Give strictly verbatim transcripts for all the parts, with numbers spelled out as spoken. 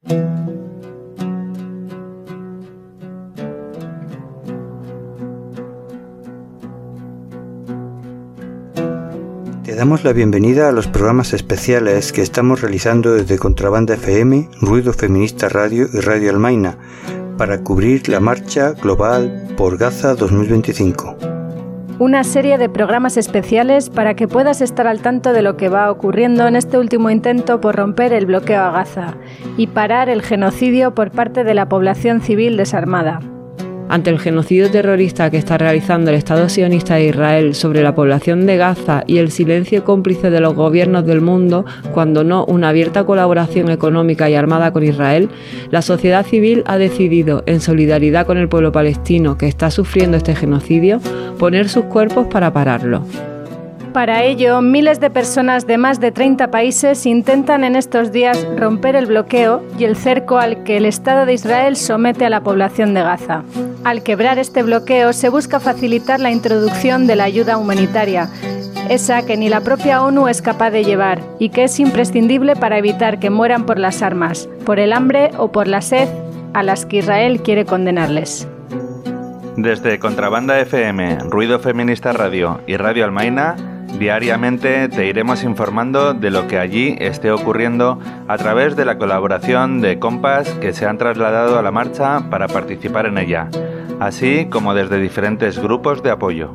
Te damos la bienvenida a los programas especiales que estamos realizando desde Contrabanda F M, Ruido Feminista Radio y Radio Almaina para cubrir la Marcha Global por Gaza dos mil veinticinco. Una serie de programas especiales para que puedas estar al tanto de lo que va ocurriendo en este último intento por romper el bloqueo a Gaza y parar el genocidio por parte de la población civil desarmada. Ante el genocidio terrorista que está realizando el Estado sionista de Israel sobre la población de Gaza y el silencio cómplice de los gobiernos del mundo, cuando no una abierta colaboración económica y armada con Israel, la sociedad civil ha decidido, en solidaridad con el pueblo palestino que está sufriendo este genocidio, poner sus cuerpos para pararlo. Para ello, miles de personas de más de treinta países intentan en estos días romper el bloqueo y el cerco al que el Estado de Israel somete a la población de Gaza. Al quebrar este bloqueo, se busca facilitar la introducción de la ayuda humanitaria, esa que ni la propia ONU es capaz de llevar y que es imprescindible para evitar que mueran por las armas, por el hambre o por la sed a las que Israel quiere condenarles. Desde Contrabanda F M, Ruido Feminista Radio y Radio Almaina, diariamente te iremos informando de lo que allí esté ocurriendo a través de la colaboración de compas que se han trasladado a la marcha para participar en ella, así como desde diferentes grupos de apoyo.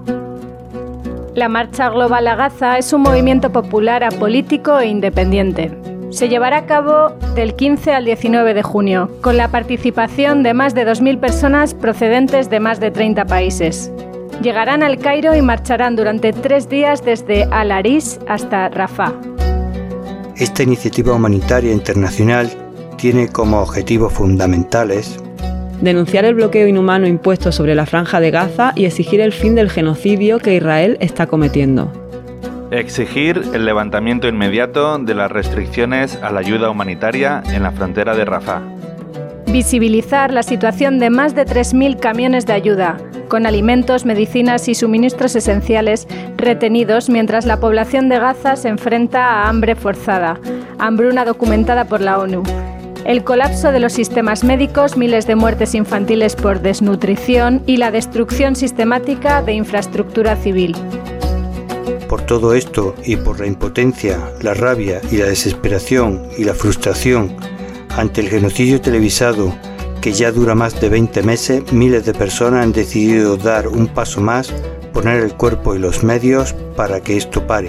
La Marcha Global a Gaza es un movimiento popular apolítico e independiente. Se llevará a cabo del quince al diecinueve de junio, con la participación de más de dos mil personas procedentes de más de treinta países. Llegarán al Cairo y marcharán durante tres días desde Al-Arish hasta Rafah. Esta iniciativa humanitaria internacional tiene como objetivos fundamentales denunciar el bloqueo inhumano impuesto sobre la Franja de Gaza y exigir el fin del genocidio que Israel está cometiendo. Exigir el levantamiento inmediato de las restricciones a la ayuda humanitaria en la frontera de Rafah. Visibilizar la situación de más de tres mil camiones de ayuda, con alimentos, medicinas y suministros esenciales retenidos mientras la población de Gaza se enfrenta a hambre forzada, hambruna documentada por la ONU. El colapso de los sistemas médicos, miles de muertes infantiles por desnutrición y la destrucción sistemática de infraestructura civil. Por todo esto y por la impotencia, la rabia y la desesperación y la frustración ante el genocidio televisado que ya dura más de veinte meses, miles de personas han decidido dar un paso más, poner el cuerpo y los medios para que esto pare.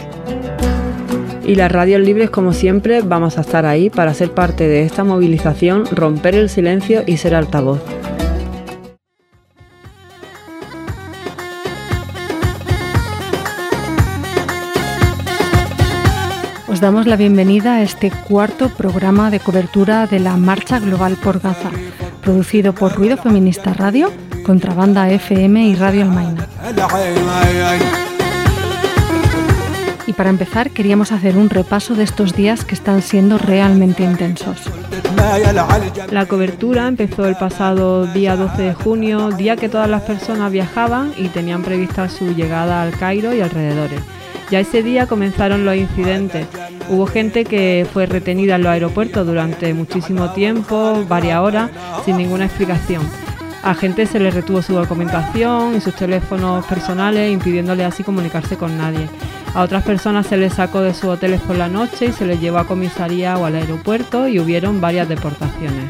Y las radios libres, como siempre, vamos a estar ahí para ser parte de esta movilización, romper el silencio y ser altavoz. Os damos la bienvenida a este cuarto programa de cobertura de la Marcha Global por Gaza, producido por Ruido Feminista Radio, Contrabanda F M y Radio Almaina. Y para empezar, queríamos hacer un repaso de estos días que están siendo realmente intensos. La cobertura empezó el pasado día doce de junio, día que todas las personas viajaban y tenían prevista su llegada al Cairo y alrededores. Ya ese día comenzaron los incidentes. Hubo gente que fue retenida en los aeropuertos durante muchísimo tiempo, varias horas, sin ninguna explicación. A gente se les retuvo su documentación y sus teléfonos personales, impidiéndoles así comunicarse con nadie. A otras personas se les sacó de sus hoteles por la noche y se les llevó a comisaría o al aeropuerto y hubieron varias deportaciones.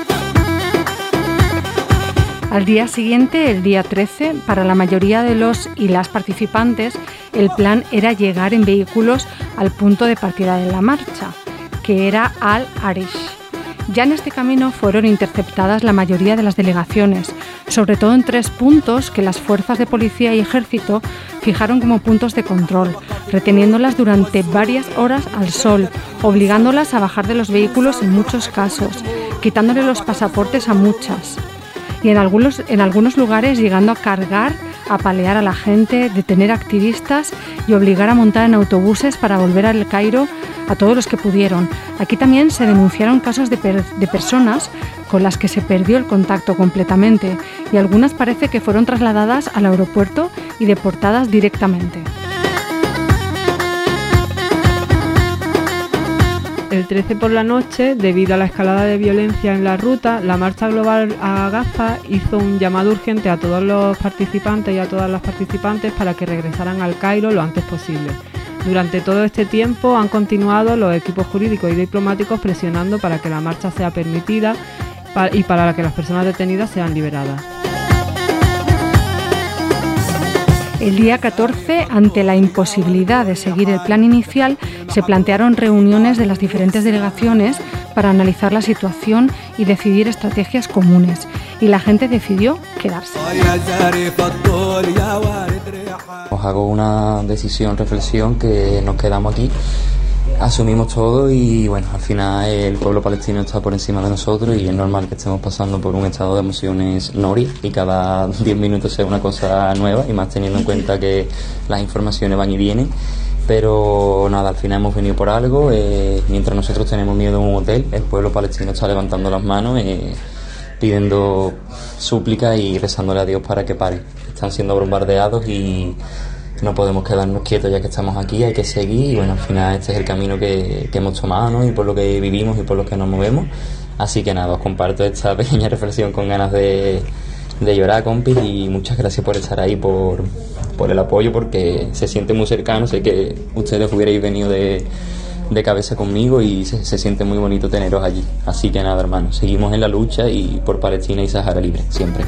Al día siguiente, el día trece, para la mayoría de los y las participantes, el plan era llegar en vehículos al punto de partida de la marcha, que era Al-Arish. Ya en este camino fueron interceptadas la mayoría de las delegaciones, sobre todo en tres puntos que las fuerzas de policía y ejército fijaron como puntos de control, reteniéndolas durante varias horas al sol, obligándolas a bajar de los vehículos en muchos casos, quitándole los pasaportes a muchas. Y en algunos, en algunos lugares llegando a cargar, apalear a la gente, detener activistas y obligar a montar en autobuses para volver al Cairo a todos los que pudieron. Aquí también se denunciaron casos de, per- de personas con las que se perdió el contacto completamente y algunas parece que fueron trasladadas al aeropuerto y deportadas directamente. El trece por la noche, debido a la escalada de violencia en la ruta, la Marcha Global a Gaza hizo un llamado urgente a todos los participantes y a todas las participantes para que regresaran al Cairo lo antes posible. Durante todo este tiempo han continuado los equipos jurídicos y diplomáticos presionando para que la marcha sea permitida y para que las personas detenidas sean liberadas. El día catorce, ante la imposibilidad de seguir el plan inicial, se plantearon reuniones de las diferentes delegaciones para analizar la situación y decidir estrategias comunes. Y la gente decidió quedarse. Os hago una decisión, reflexión, que nos quedamos aquí. Asumimos todo y bueno, al final el pueblo palestino está por encima de nosotros y es normal que estemos pasando por un estado de emociones nori y cada diez minutos sea una cosa nueva, y más teniendo en cuenta que las informaciones van y vienen. Pero nada, al final hemos venido por algo. Eh, mientras nosotros tenemos miedo en un hotel, el pueblo palestino está levantando las manos, eh, pidiendo súplicas y rezándole a Dios para que pare. Están siendo bombardeados y no podemos quedarnos quietos ya que estamos aquí, hay que seguir y bueno, al final este es el camino que, que hemos tomado, ¿no? Y por lo que vivimos y por lo que nos movemos. Así que nada, os comparto esta pequeña reflexión con ganas de, de llorar, compis, y muchas gracias por estar ahí, por, por el apoyo, porque se siente muy cercano. Sé que ustedes hubierais venido de, de cabeza conmigo y se, se siente muy bonito teneros allí. Así que nada, hermanos, seguimos en la lucha y por Palestina y Sahara Libre, siempre.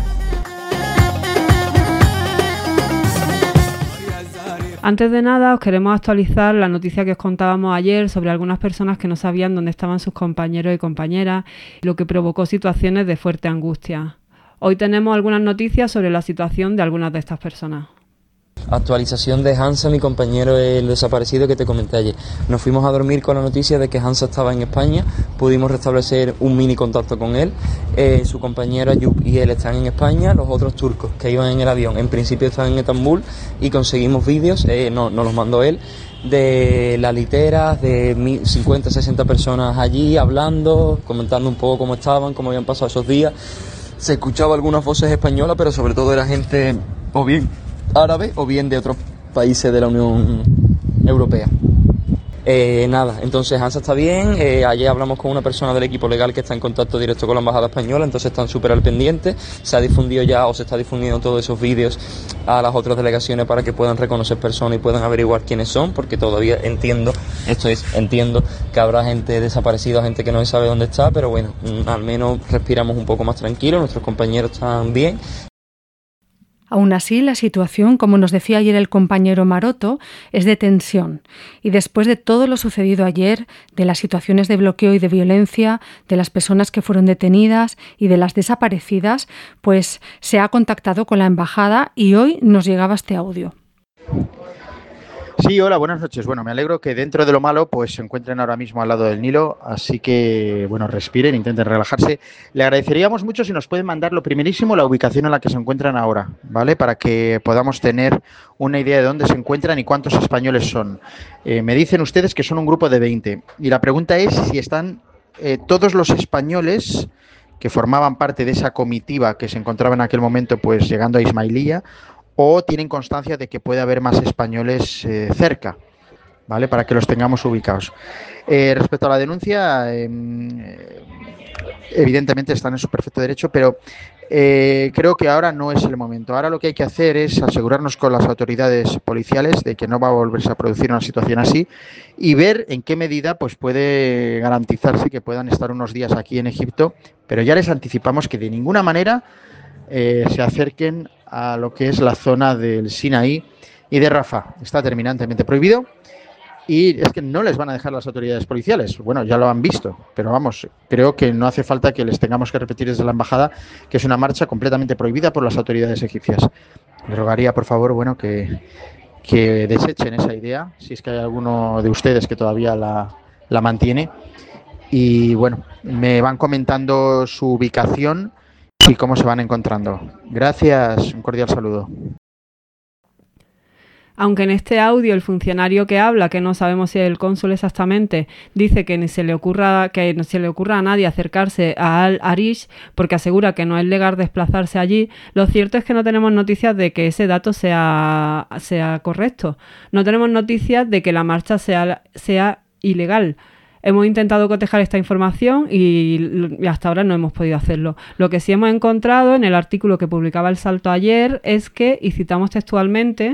Antes de nada, os queremos actualizar la noticia que os contábamos ayer sobre algunas personas que no sabían dónde estaban sus compañeros y compañeras, lo que provocó situaciones de fuerte angustia. Hoy tenemos algunas noticias sobre la situación de algunas de estas personas. Actualización de Hansa, mi compañero el desaparecido que te comenté ayer. Nos fuimos a dormir con la noticia de que Hansa estaba en España, pudimos restablecer un mini contacto con él, eh, su compañero Ayub y él están en España, los otros turcos que iban en el avión en principio están en Estambul y conseguimos vídeos, eh, no, nos los mandó él, de las literas, de cincuenta, sesenta personas allí hablando, comentando un poco cómo estaban, cómo habían pasado esos días. Se escuchaba algunas voces españolas, pero sobre todo era gente o bien árabe o bien de otros países de la Unión Europea. Eh, nada, entonces Hansa está bien. Eh, ayer hablamos con una persona del equipo legal que está en contacto directo con la embajada española, entonces están súper al pendiente. Se ha difundido ya o se está difundiendo todos esos vídeos a las otras delegaciones para que puedan reconocer personas y puedan averiguar quiénes son, porque todavía entiendo, esto es, entiendo que habrá gente desaparecida, gente que no se sabe dónde está, pero bueno, al menos respiramos un poco más tranquilos, nuestros compañeros están bien. Aún así, la situación, como nos decía ayer el compañero Maroto, es de tensión. Y después de todo lo sucedido ayer, de las situaciones de bloqueo y de violencia, de las personas que fueron detenidas y de las desaparecidas, pues se ha contactado con la embajada y hoy nos llegaba este audio. Sí, hola, buenas noches. Bueno, me alegro que dentro de lo malo pues se encuentren ahora mismo al lado del Nilo, así que, bueno, respiren, intenten relajarse. Le agradeceríamos mucho si nos pueden mandar lo primerísimo, la ubicación en la que se encuentran ahora, ¿vale? Para que podamos tener una idea de dónde se encuentran y cuántos españoles son. Eh, me dicen ustedes que son un grupo de veinte y la pregunta es si están eh, todos los españoles que formaban parte de esa comitiva que se encontraba en aquel momento pues llegando a Ismailía, o tienen constancia de que puede haber más españoles eh, cerca, ¿vale? Para que los tengamos ubicados. Eh, respecto a la denuncia, eh, evidentemente están en su perfecto derecho, pero eh, creo que ahora no es el momento. Ahora lo que hay que hacer es asegurarnos con las autoridades policiales de que no va a volverse a producir una situación así y ver en qué medida pues, puede garantizarse que puedan estar unos días aquí en Egipto, pero ya les anticipamos que de ninguna manera eh, se acerquen a lo que es la zona del Sinaí y de Rafah. Está terminantemente prohibido y es que no les van a dejar las autoridades policiales. Bueno, ya lo han visto, pero vamos, creo que no hace falta que les tengamos que repetir desde la embajada que es una marcha completamente prohibida por las autoridades egipcias. Les rogaría, por favor, bueno, que, que desechen esa idea, si es que hay alguno de ustedes que todavía la, la mantiene. Y bueno, me van comentando su ubicación y cómo se van encontrando. Gracias, un cordial saludo. Aunque en este audio el funcionario que habla, que no sabemos si es el cónsul exactamente, dice que ni se le ocurra, que no se le ocurra a nadie acercarse a Al-Arish porque asegura que no es legal desplazarse allí, lo cierto es que no tenemos noticias de que ese dato sea, sea correcto. No tenemos noticias de que la marcha sea, sea ilegal. Hemos intentado cotejar esta información y hasta ahora no hemos podido hacerlo. Lo que sí hemos encontrado en el artículo que publicaba El Salto ayer es que, y citamos textualmente,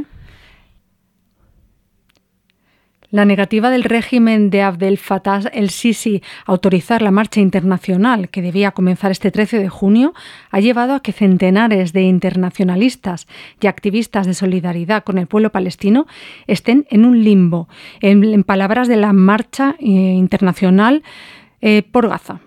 la negativa del régimen de Abdel Fattah el-Sisi a autorizar la marcha internacional que debía comenzar este trece de junio ha llevado a que centenares de internacionalistas y activistas de solidaridad con el pueblo palestino estén en un limbo, en, en palabras de la marcha eh, internacional eh, por Gaza.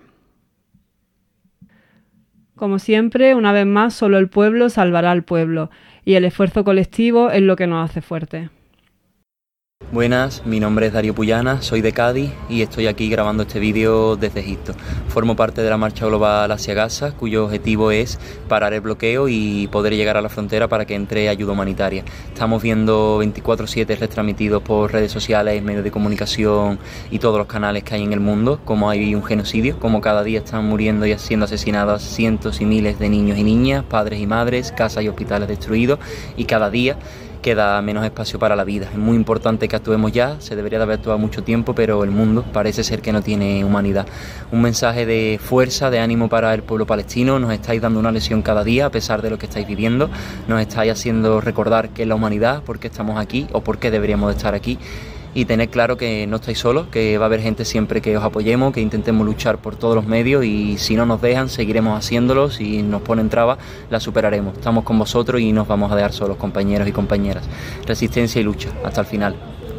Como siempre, una vez más, solo el pueblo salvará al pueblo y el esfuerzo colectivo es lo que nos hace fuertes. Buenas, mi nombre es Darío Puyana, soy de Cádiz y estoy aquí grabando este vídeo desde Egipto. Formo parte de la Marcha Global hacia Gaza, cuyo objetivo es parar el bloqueo y poder llegar a la frontera para que entre ayuda humanitaria. Estamos viendo veinticuatro siete retransmitidos por redes sociales, medios de comunicación y todos los canales que hay en el mundo, como hay un genocidio, como cada día están muriendo y siendo asesinados cientos y miles de niños y niñas, padres y madres, casas y hospitales destruidos, y cada día queda menos espacio para la vida. Es muy importante que actuemos ya, se debería de haber actuado mucho tiempo, pero el mundo parece ser que no tiene humanidad. Un mensaje de fuerza, de ánimo para el pueblo palestino. Nos estáis dando una lección cada día a pesar de lo que estáis viviendo. Nos estáis haciendo recordar qué es la humanidad, por qué estamos aquí o por qué deberíamos de estar aquí. Y tener claro que no estáis solos, que va a haber gente siempre que os apoyemos, que intentemos luchar por todos los medios, y si no nos dejan seguiremos haciéndolo. Si nos ponen trabas, la superaremos. Estamos con vosotros y nos vamos a dejar solos, compañeros y compañeras. Resistencia y lucha hasta el final.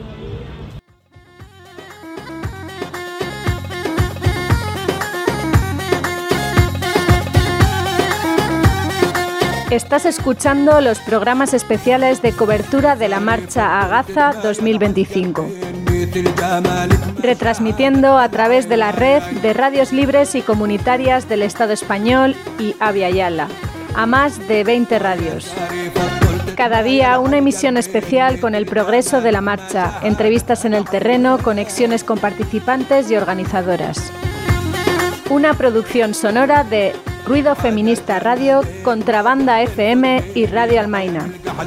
Estás escuchando los programas especiales de cobertura de la Marcha a Gaza dos mil veinticinco, retransmitiendo a través de la red de radios libres y comunitarias del Estado español y Abya Yala, a más de veinte radios. Cada día una emisión especial con el progreso de la marcha, entrevistas en el terreno, conexiones con participantes y organizadoras. Una producción sonora de Ruido Feminista Radio, Contrabanda F M y Radio Almaina.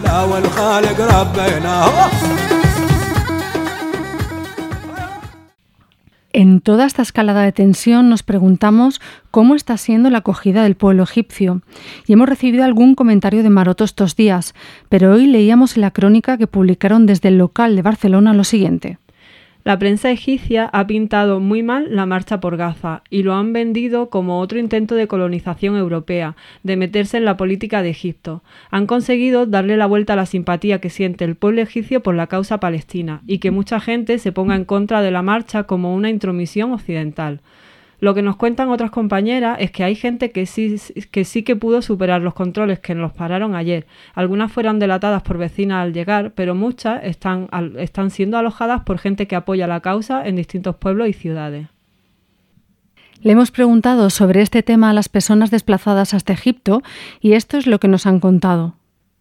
En toda esta escalada de tensión nos preguntamos cómo está siendo la acogida del pueblo egipcio, y hemos recibido algún comentario de Maroto estos días, pero hoy leíamos en la crónica que publicaron desde el local de Barcelona lo siguiente. La prensa egipcia ha pintado muy mal la marcha por Gaza y lo han vendido como otro intento de colonización europea, de meterse en la política de Egipto. Han conseguido darle la vuelta a la simpatía que siente el pueblo egipcio por la causa palestina y que mucha gente se ponga en contra de la marcha como una intromisión occidental. Lo que nos cuentan otras compañeras es que hay gente que sí, que sí que pudo superar los controles que nos pararon ayer. Algunas fueron delatadas por vecinas al llegar, pero muchas están, están siendo alojadas por gente que apoya la causa en distintos pueblos y ciudades. Le hemos preguntado sobre este tema a las personas desplazadas hasta Egipto y esto es lo que nos han contado.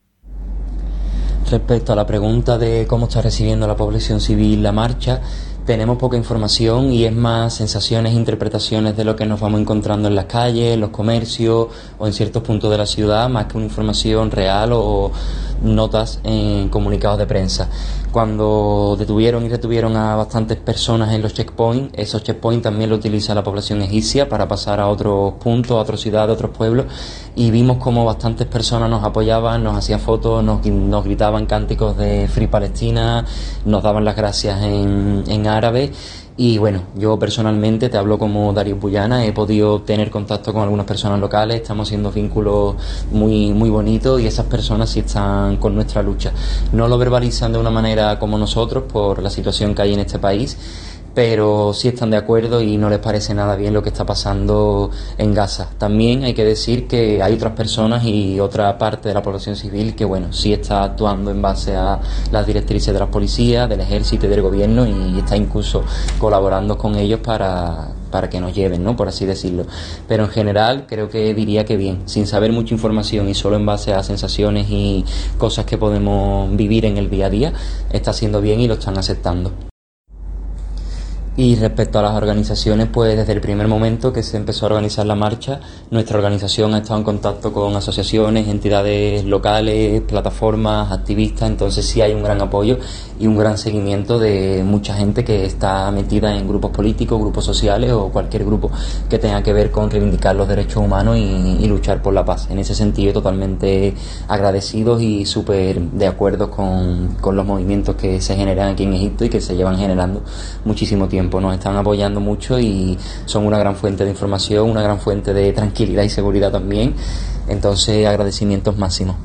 Respecto a la pregunta de cómo está recibiendo la población civil la marcha, tenemos poca información y es más sensaciones e interpretaciones de lo que nos vamos encontrando en las calles, en los comercios o en ciertos puntos de la ciudad, más que una información real o notas en comunicados de prensa. Cuando detuvieron y retuvieron a bastantes personas en los checkpoints, esos checkpoints también lo utiliza la población egipcia para pasar a otros puntos, a otras ciudades, a otros pueblos, y vimos como bastantes personas nos apoyaban, nos hacían fotos, nos, nos gritaban cánticos de Free Palestina, nos daban las gracias en, en árabe. Y bueno, yo personalmente, te hablo como Darío Puyana, he podido tener contacto con algunas personas locales, estamos haciendo vínculos muy, muy bonitos y esas personas sí están con nuestra lucha. No lo verbalizan de una manera como nosotros por la situación que hay en este país, pero sí están de acuerdo y no les parece nada bien lo que está pasando en Gaza. También hay que decir que hay otras personas y otra parte de la población civil que, bueno, sí está actuando en base a las directrices de las policías, del ejército y del gobierno, y está incluso colaborando con ellos para, para que nos lleven, ¿no?, por así decirlo. Pero en general creo que diría que bien, sin saber mucha información y solo en base a sensaciones y cosas que podemos vivir en el día a día, está haciendo bien y lo están aceptando. Y respecto a las organizaciones, pues desde el primer momento que se empezó a organizar la marcha, nuestra organización ha estado en contacto con asociaciones, entidades locales, plataformas, activistas, entonces sí hay un gran apoyo y un gran seguimiento de mucha gente que está metida en grupos políticos, grupos sociales o cualquier grupo que tenga que ver con reivindicar los derechos humanos y, y luchar por la paz. En ese sentido, totalmente agradecidos y súper de acuerdo con, con los movimientos que se generan aquí en Egipto y que se llevan generando muchísimo tiempo. Nos están apoyando mucho y son una gran fuente de información, una gran fuente de tranquilidad y seguridad también. Entonces, agradecimientos máximos.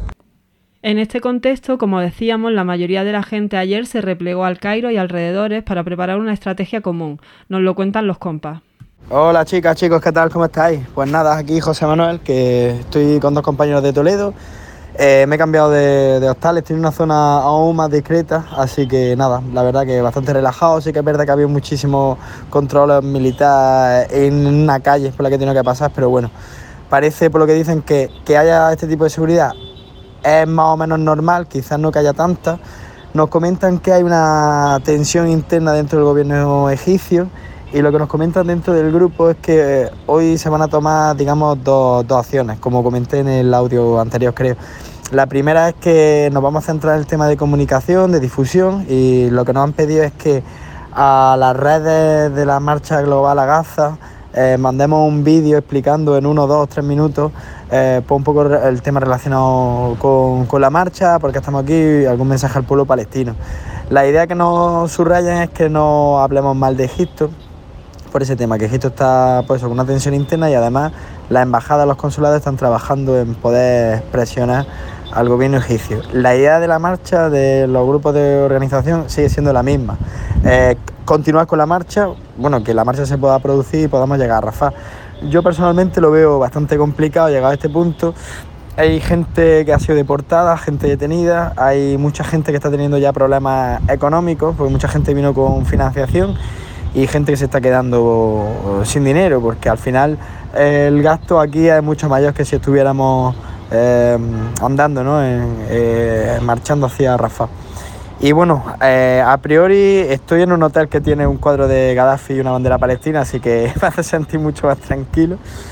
En este contexto, como decíamos, la mayoría de la gente ayer se replegó al Cairo y alrededores para preparar una estrategia común. Nos lo cuentan los compas. Hola chicas, chicos, ¿qué tal? ¿Cómo estáis? Pues nada, aquí José Manuel, que estoy con dos compañeros de Toledo. Eh, me he cambiado de, de hostal, estoy en una zona aún más discreta, así que nada, la verdad que bastante relajado. Sí que es verdad que había muchísimos controles militares en una calle por la que he tenido que pasar, pero bueno, parece por lo que dicen que, que haya este tipo de seguridad es más o menos normal, quizás no que haya tanta. Nos comentan que hay una tensión interna dentro del gobierno egipcio y lo que nos comentan dentro del grupo es que hoy se van a tomar, digamos, dos, dos acciones, como comenté en el audio anterior, creo. La primera es que nos vamos a centrar en el tema de comunicación, de difusión, y lo que nos han pedido es que a las redes de la Marcha Global a Gaza eh, mandemos un vídeo explicando en uno, dos, tres minutos eh, pues un poco el tema relacionado con, con la marcha, porque estamos aquí, algún mensaje al pueblo palestino. La idea que nos subrayan es que no hablemos mal de Egipto, por ese tema, que Egipto está pues, con una tensión interna y además las embajadas, los consulados están trabajando en poder presionar al gobierno egipcio. La idea de la marcha, de los grupos de organización, sigue siendo la misma. Eh, continuar con la marcha, bueno, que la marcha se pueda producir y podamos llegar a Rafah. Yo personalmente lo veo bastante complicado llegar a este punto. Hay gente que ha sido deportada, gente detenida, hay mucha gente que está teniendo ya problemas económicos, porque mucha gente vino con financiación y gente que se está quedando sin dinero, porque al final el gasto aquí es mucho mayor que si estuviéramos eh, andando, ¿no? en, eh, marchando hacia Rafah. Y bueno, eh, a priori estoy en un hotel que tiene un cuadro de Gaddafi y una bandera palestina, así que me hace sentir mucho más tranquilo.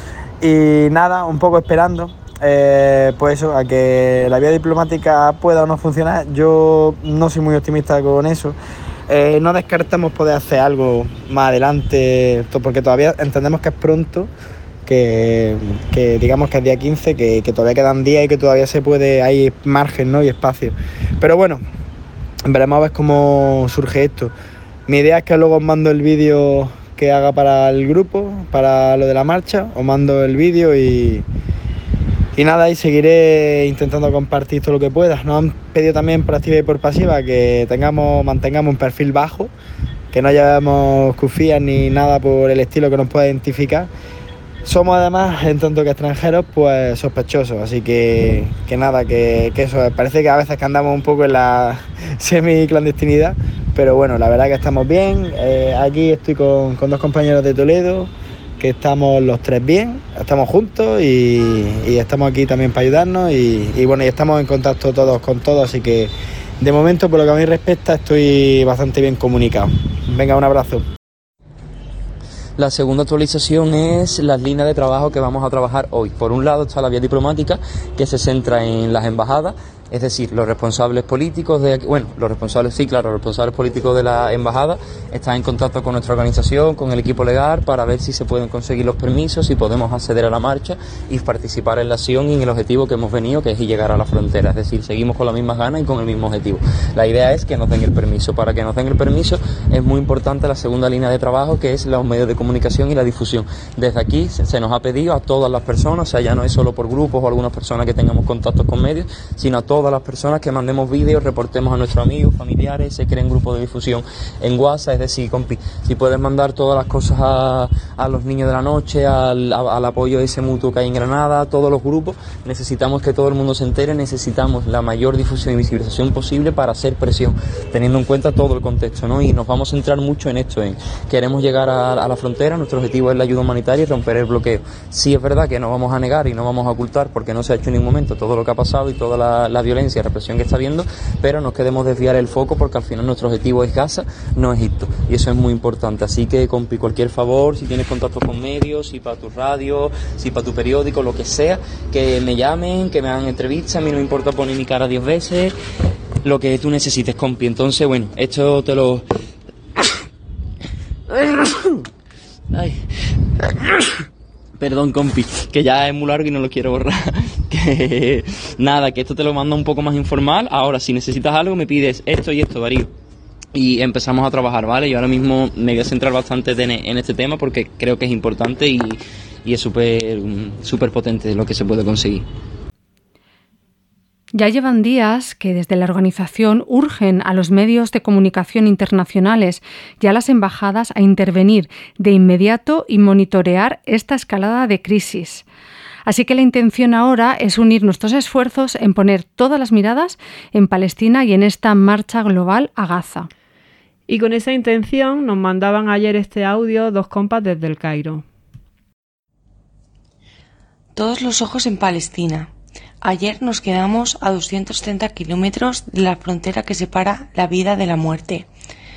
Y nada, un poco esperando, eh, pues eso, a que la vía diplomática pueda o no funcionar. Yo no soy muy optimista con eso. Eh, no descartamos poder hacer algo más adelante, porque todavía entendemos que es pronto, que, que digamos que es día quince, que, que todavía quedan días y que todavía se puede, hay margen, ¿no? y espacio. Pero bueno, veremos a ver cómo surge esto. Mi idea es que luego os mando el vídeo que haga para el grupo, para lo de la marcha, os mando el vídeo y... Y nada, y seguiré intentando compartir todo lo que pueda. Nos han pedido también por activa y por pasiva que tengamos, mantengamos un perfil bajo, que no llevemos cufías ni nada por el estilo que nos pueda identificar. Somos además, en tanto que extranjeros, pues sospechosos, así que, que nada, que, que eso, parece que a veces que andamos un poco en la semi-clandestinidad, pero bueno, la verdad que estamos bien. Eh, aquí estoy con, con dos compañeros de Toledo, que estamos los tres bien, estamos juntos y, y estamos aquí también para ayudarnos y, y bueno, y estamos en contacto todos con todos, así que de momento, por lo que a mí respecta, estoy bastante bien comunicado. Venga, un abrazo. La segunda actualización es las líneas de trabajo que vamos a trabajar hoy. Por un lado está la vía diplomática, que se centra en las embajadas, es decir, los responsables políticos de, bueno, los responsables, sí, claro, los responsables políticos de la embajada están en contacto con nuestra organización, con el equipo legal, para ver si se pueden conseguir los permisos, si podemos acceder a la marcha y participar en la acción y en el objetivo que hemos venido, que es llegar a la frontera. Es decir, seguimos con las mismas ganas y con el mismo objetivo. La idea es que nos den el permiso. Para que nos den el permiso es muy importante la segunda línea de trabajo, que es los medios de comunicación y la difusión. Desde aquí se nos ha pedido a todas las personas, o sea, ya no es solo por grupos o algunas personas que tengamos contactos con medios, sino a todas las personas que mandemos vídeos, reportemos a nuestros amigos, familiares, se creen grupos de difusión en WhatsApp. Es decir, compi, si puedes mandar todas las cosas a, a los niños de la noche, al, a, al apoyo ese mutuo que hay en Granada, a todos los grupos, necesitamos que todo el mundo se entere, necesitamos la mayor difusión y visibilización posible para hacer presión, teniendo en cuenta todo el contexto, ¿no? Y nos vamos a centrar mucho en esto, en queremos llegar a, a la frontera, nuestro objetivo es la ayuda humanitaria y romper el bloqueo. Sí es verdad que no vamos a negar y no vamos a ocultar, porque no se ha hecho en ningún momento todo lo que ha pasado y toda la, la violencia y represión que está habiendo, pero no queremos desviar el foco porque al final nuestro objetivo es Gaza, no Egipto, y eso es muy importante. Así que, compi, cualquier favor, si tienes contacto con medios, si para tu radio, si para tu periódico, lo que sea, que me llamen, que me hagan entrevistas, a mí no me importa poner mi cara diez veces, lo que tú necesites, compi. Entonces, bueno, esto te lo... Ay. Perdón, compi, que ya es muy largo y no lo quiero borrar. Que nada, que esto te lo mando un poco más informal. Ahora, si necesitas algo, me pides esto y esto, Darío. Y empezamos a trabajar, ¿vale? Yo ahora mismo me voy a centrar bastante en este tema porque creo que es importante y, y es súper súper potente lo que se puede conseguir. Ya llevan días que desde la organización urgen a los medios de comunicación internacionales y a las embajadas a intervenir de inmediato y monitorear esta escalada de crisis. Así que la intención ahora es unir nuestros esfuerzos en poner todas las miradas en Palestina y en esta marcha global a Gaza. Y con esa intención nos mandaban ayer este audio dos compas desde el Cairo. Todos los ojos en Palestina. Ayer nos quedamos a doscientos treinta kilómetros de la frontera que separa la vida de la muerte.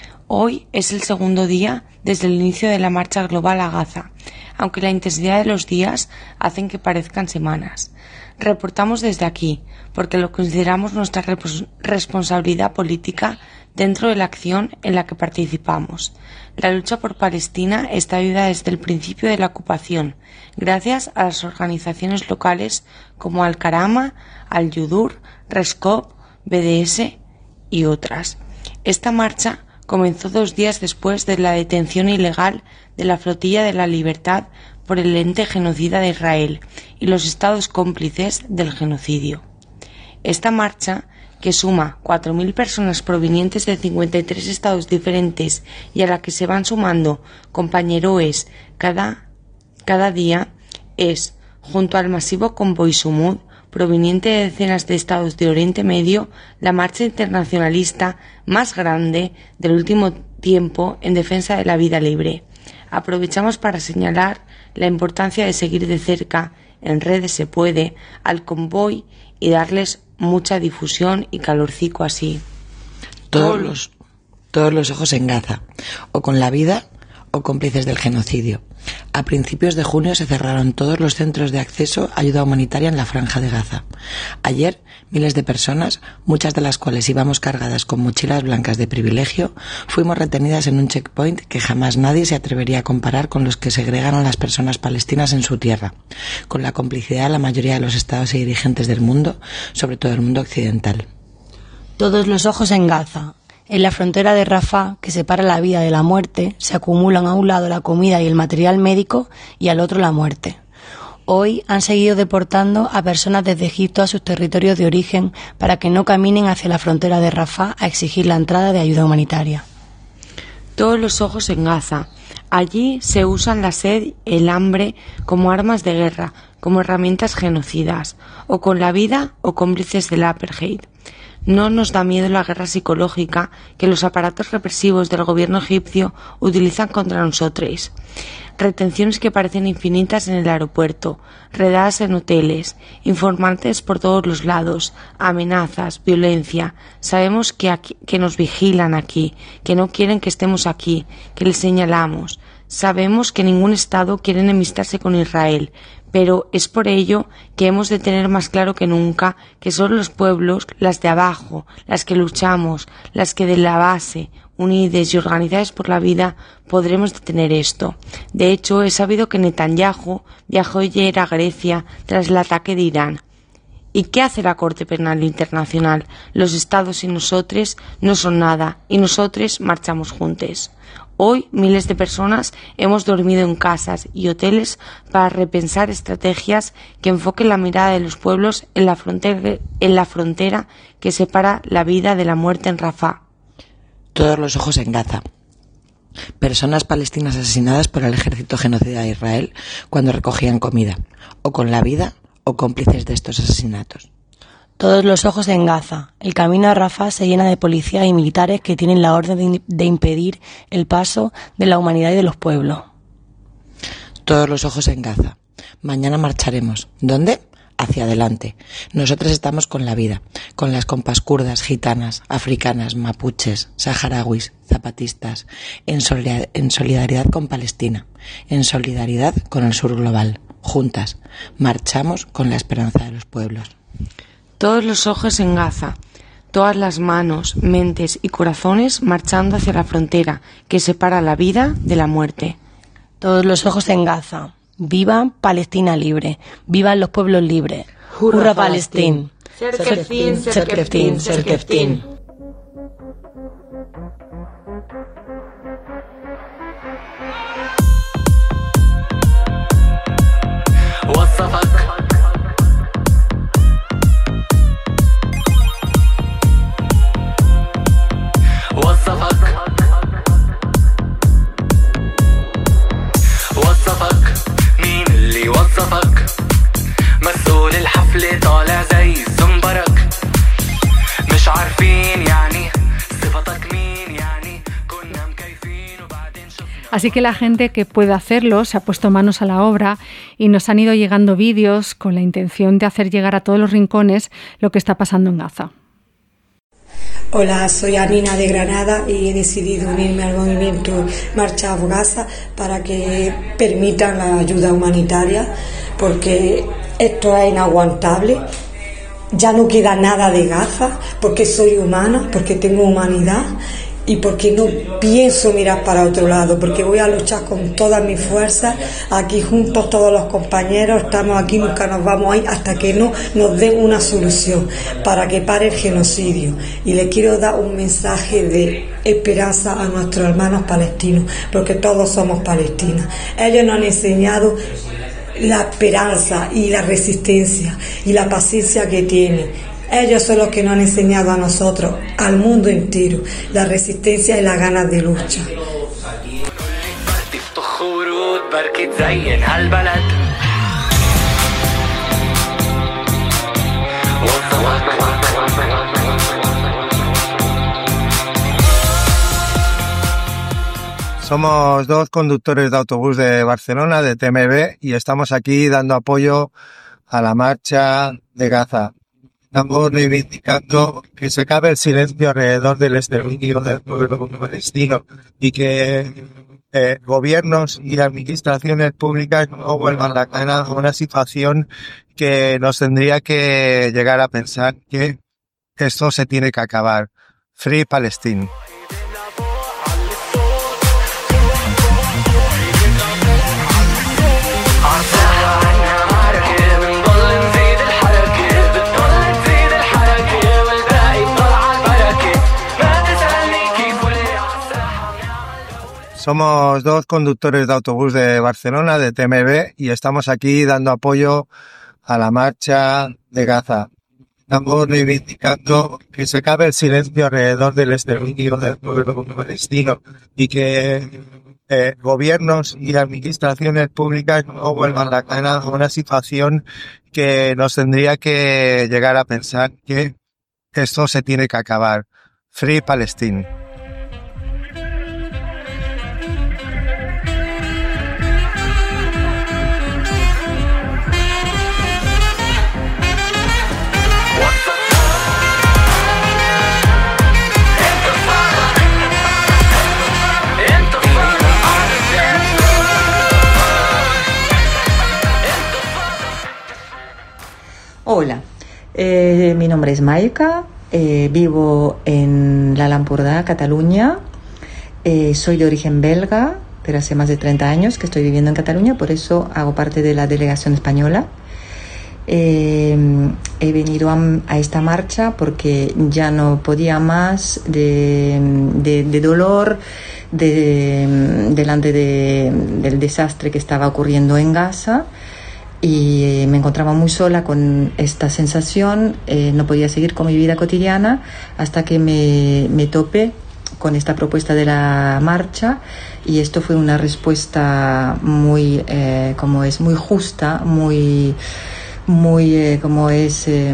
Hoy es el segundo día desde el inicio de la marcha global a Gaza, aunque la intensidad de los días hacen que parezcan semanas. Reportamos desde aquí, porque lo consideramos nuestra repos- responsabilidad política dentro de la acción en la que participamos. La lucha por Palestina está viva desde el principio de la ocupación, gracias a las organizaciones locales como Al-Karama, Al-Yudur, Rescop, B D S y otras. Esta marcha comenzó dos días después de la detención ilegal de la Flotilla de la Libertad por el ente genocida de Israel y los estados cómplices del genocidio. Esta marcha, que suma cuatro mil personas provenientes de cincuenta y tres estados diferentes y a la que se van sumando compañeroes cada, cada día, es, junto al masivo convoy Sumud, proveniente de decenas de estados de Oriente Medio, la marcha internacionalista más grande del último tiempo en defensa de la vida libre. Aprovechamos para señalar la importancia de seguir de cerca, en redes se puede, al convoy y darles mucha difusión y calorcico así. Todos los, todos los ojos en Gaza, o con la vida o cómplices del genocidio. A principios de junio se cerraron todos los centros de acceso a ayuda humanitaria en la Franja de Gaza. Ayer, miles de personas, muchas de las cuales íbamos cargadas con mochilas blancas de privilegio, fuimos retenidas en un checkpoint que jamás nadie se atrevería a comparar con los que segregan a las personas palestinas en su tierra, con la complicidad de la mayoría de los estados y dirigentes del mundo, sobre todo el mundo occidental. Todos los ojos en Gaza. En la frontera de Rafah, que separa la vida de la muerte, se acumulan a un lado la comida y el material médico y al otro la muerte. Hoy han seguido deportando a personas desde Egipto a sus territorios de origen para que no caminen hacia la frontera de Rafah a exigir la entrada de ayuda humanitaria. Todos los ojos en Gaza. Allí se usan la sed, el hambre como armas de guerra, como herramientas genocidas, o con la vida o cómplices del apartheid. No nos da miedo la guerra psicológica que los aparatos represivos del gobierno egipcio utilizan contra nosotros. Retenciones que parecen infinitas en el aeropuerto, redadas en hoteles, informantes por todos los lados, amenazas, violencia. Sabemos que, aquí, que nos vigilan aquí, que no quieren que estemos aquí, que les señalamos. Sabemos que ningún Estado quiere enemistarse con Israel, pero es por ello que hemos de tener más claro que nunca que son los pueblos, las de abajo, las que luchamos, las que de la base, unidas y organizadas por la vida, podremos detener esto. De hecho, he sabido que Netanyahu viajó ayer a Grecia tras el ataque de Irán. ¿Y qué hace la Corte Penal Internacional? Los Estados y nosotros no son nada, y nosotros marchamos juntos. Hoy, miles de personas hemos dormido en casas y hoteles para repensar estrategias que enfoquen la mirada de los pueblos en la frontera, en la frontera que separa la vida de la muerte en Rafah. Todos los ojos en Gaza. Personas palestinas asesinadas por el ejército genocida de Israel cuando recogían comida, o con la vida o cómplices de estos asesinatos. Todos los ojos en Gaza. El camino a Rafah se llena de policías y militares que tienen la orden de impedir el paso de la humanidad y de los pueblos. Todos los ojos en Gaza. Mañana marcharemos. ¿Dónde? hacia adelante. Nosotros estamos con la vida, con las compas kurdas, gitanas, africanas, mapuches, saharauis, zapatistas, en solidaridad con Palestina, en solidaridad con el sur global. Juntas, marchamos con la esperanza de los pueblos. Todos los ojos en Gaza, todas las manos, mentes y corazones marchando hacia la frontera que separa la vida de la muerte. Todos los ojos en Gaza. Viva Palestina libre. Vivan los pueblos libres. Hurra Palestín. Serkeftin, Serkeftin, Serkeftin. Así que la gente que puede hacerlo se ha puesto manos a la obra y nos han ido llegando vídeos con la intención de hacer llegar a todos los rincones lo que está pasando en Gaza. Hola, soy Anina de Granada y he decidido unirme al movimiento Marcha por Gaza para que permitan la ayuda humanitaria, porque esto es inaguantable. Ya no queda nada de Gaza, porque soy humana, porque tengo humanidad y porque no pienso mirar para otro lado, porque voy a luchar con todas mis fuerzas, aquí juntos todos los compañeros, estamos aquí, nunca nos vamos a ir hasta que no nos den una solución para que pare el genocidio. Y le quiero dar un mensaje de esperanza a nuestros hermanos palestinos, porque todos somos palestinos. Ellos nos han enseñado la esperanza y la resistencia y la paciencia que tienen. Ellos son los que nos han enseñado a nosotros, al mundo entero, la resistencia y las ganas de lucha. Somos dos conductores de autobús de Barcelona, de T M B, y estamos aquí dando apoyo a la marcha de Gaza. Estamos reivindicando que se acabe el silencio alrededor del exterminio del pueblo palestino y que eh, gobiernos y administraciones públicas no vuelvan la cara a una situación que nos tendría que llegar a pensar que esto se tiene que acabar. Free Palestine. Somos dos conductores de autobús de Barcelona, de T M B, y estamos aquí dando apoyo a la marcha de Gaza. Estamos reivindicando que se acabe el silencio alrededor del exterminio del pueblo palestino y que eh, gobiernos y administraciones públicas no vuelvan la cara a una situación que nos tendría que llegar a pensar que esto se tiene que acabar. Free Palestine. Hola, eh, mi nombre es Maika, eh, vivo en la Lampurdá, Cataluña, eh, soy de origen belga, pero hace más de treinta años que estoy viviendo en Cataluña, por eso hago parte de la delegación española. Eh, he venido a, a esta marcha porque ya no podía más de, de, de dolor de, delante de, del desastre que estaba ocurriendo en Gaza. Y me encontraba muy sola con esta sensación, eh, no podía seguir con mi vida cotidiana hasta que me, me topé con esta propuesta de la marcha, y esto fue una respuesta muy, eh, como es, muy justa, muy, muy, eh, como es, eh,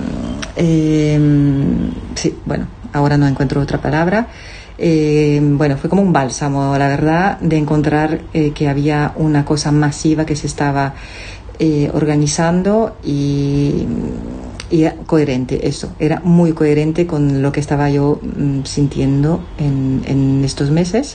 eh, sí, bueno, ahora no encuentro otra palabra. Eh, bueno, fue como un bálsamo, la verdad, de encontrar eh, que había una cosa masiva que se estaba eh, organizando y, y coherente, eso, era muy coherente con lo que estaba yo mm, sintiendo en, en estos meses.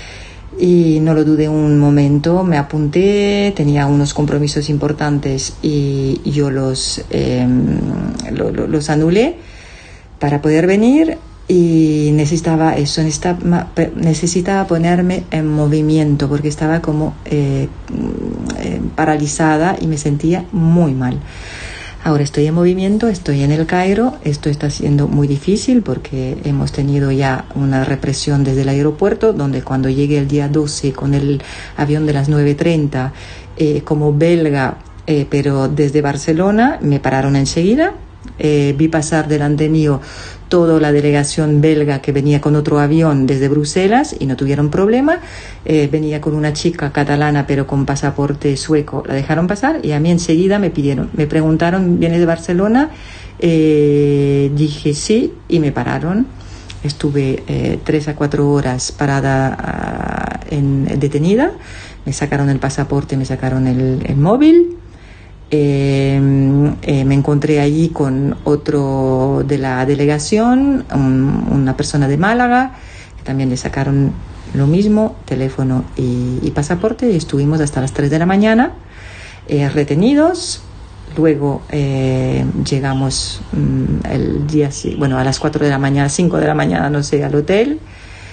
Y no lo dudé un momento, me apunté, tenía unos compromisos importantes y yo los, eh, lo, lo, los anulé para poder venir, y necesitaba eso, necesitaba, necesitaba ponerme en movimiento porque estaba como eh, eh, paralizada y me sentía muy mal. Ahora estoy en movimiento, estoy en el Cairo. Esto está siendo muy difícil porque hemos tenido ya una represión desde el aeropuerto, donde cuando llegué el día doce con el avión de las nueve treinta, eh, como belga, eh, pero desde Barcelona, me pararon enseguida. Eh, vi pasar delante mío toda la delegación belga que venía con otro avión desde Bruselas y no tuvieron problema. Eh, venía con una chica catalana pero con pasaporte sueco, la dejaron pasar, y a mí enseguida me pidieron, me preguntaron, ¿vienes de Barcelona? Eh, dije sí, y me pararon. Estuve eh, tres a cuatro horas parada uh, en, detenida. Me sacaron el pasaporte, me sacaron el, el móvil. Eh, eh, me encontré allí con otro de la delegación, un, una persona de Málaga, que también le sacaron lo mismo, teléfono y, y pasaporte, y estuvimos hasta las tres de la mañana eh, retenidos. Luego eh, llegamos mm, el día, bueno, a las cuatro de la mañana, cinco de la mañana, no sé, al hotel.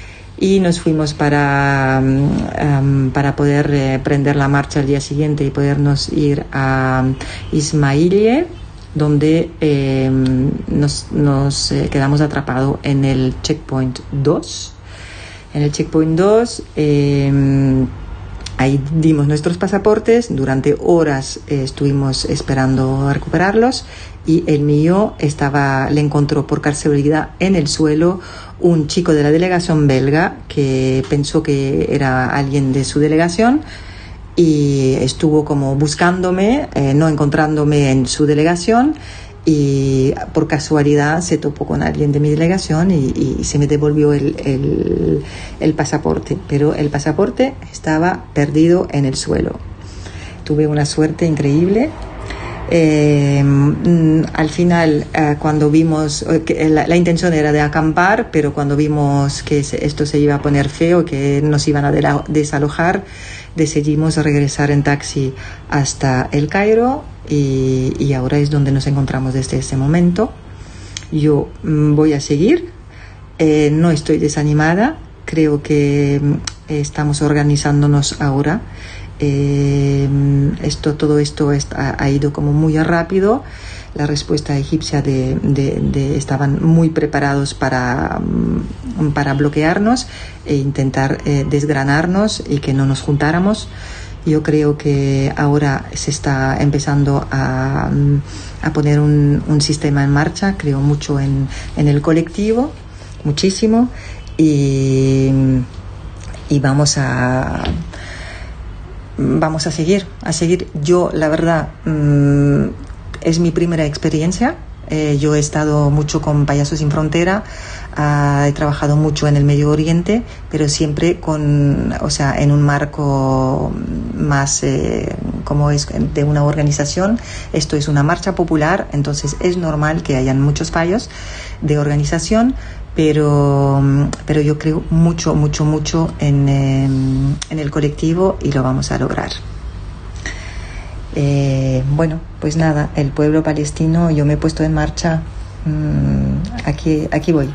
Y nos fuimos para, um, para poder eh, prender la marcha al día siguiente y podernos ir a Ismailia, donde eh, nos, nos eh, quedamos atrapados en el checkpoint dos. En el checkpoint dos, eh, ahí dimos nuestros pasaportes. Durante horas eh, estuvimos esperando a recuperarlos, y el mío estaba, le encontró por casualidad en el suelo un chico de la delegación belga que pensó que era alguien de su delegación, y estuvo como buscándome, eh, no encontrándome en su delegación, y por casualidad se topó con alguien de mi delegación y, y se me devolvió el, el, el pasaporte, pero el pasaporte estaba perdido en el suelo. Tuve una suerte increíble. Eh, al final, eh, cuando vimos que la, la intención era de acampar, pero cuando vimos que se, esto se iba a poner feo, que nos iban a de la, desalojar, decidimos regresar en taxi hasta el Cairo, y, y ahora es donde nos encontramos desde ese momento. Yo mm, voy a seguir, eh, no estoy desanimada, creo que mm, estamos organizándonos ahora. Eh, esto, todo esto está, ha ido como muy rápido. La respuesta egipcia de, de, de estaban muy preparados para, para bloquearnos e intentar eh, desgranarnos y que no nos juntáramos. Yo creo que ahora se está empezando a, a poner un, un sistema en marcha. Creo mucho en, en el colectivo, muchísimo, y, y vamos a Vamos a seguir, a seguir. Yo, la verdad, mmm, es mi primera experiencia. Eh, yo he estado mucho con Payasos Sin Frontera, uh, he trabajado mucho en el Medio Oriente, pero siempre con, o sea, en un marco más, eh, como es de una organización. Esto es una marcha popular, entonces es normal que hayan muchos fallos de organización. Pero, pero yo creo mucho, mucho, mucho en, eh, en el colectivo, y lo vamos a lograr. Eh, bueno, pues nada, el pueblo palestino, yo me he puesto en marcha. Mm, aquí, aquí voy.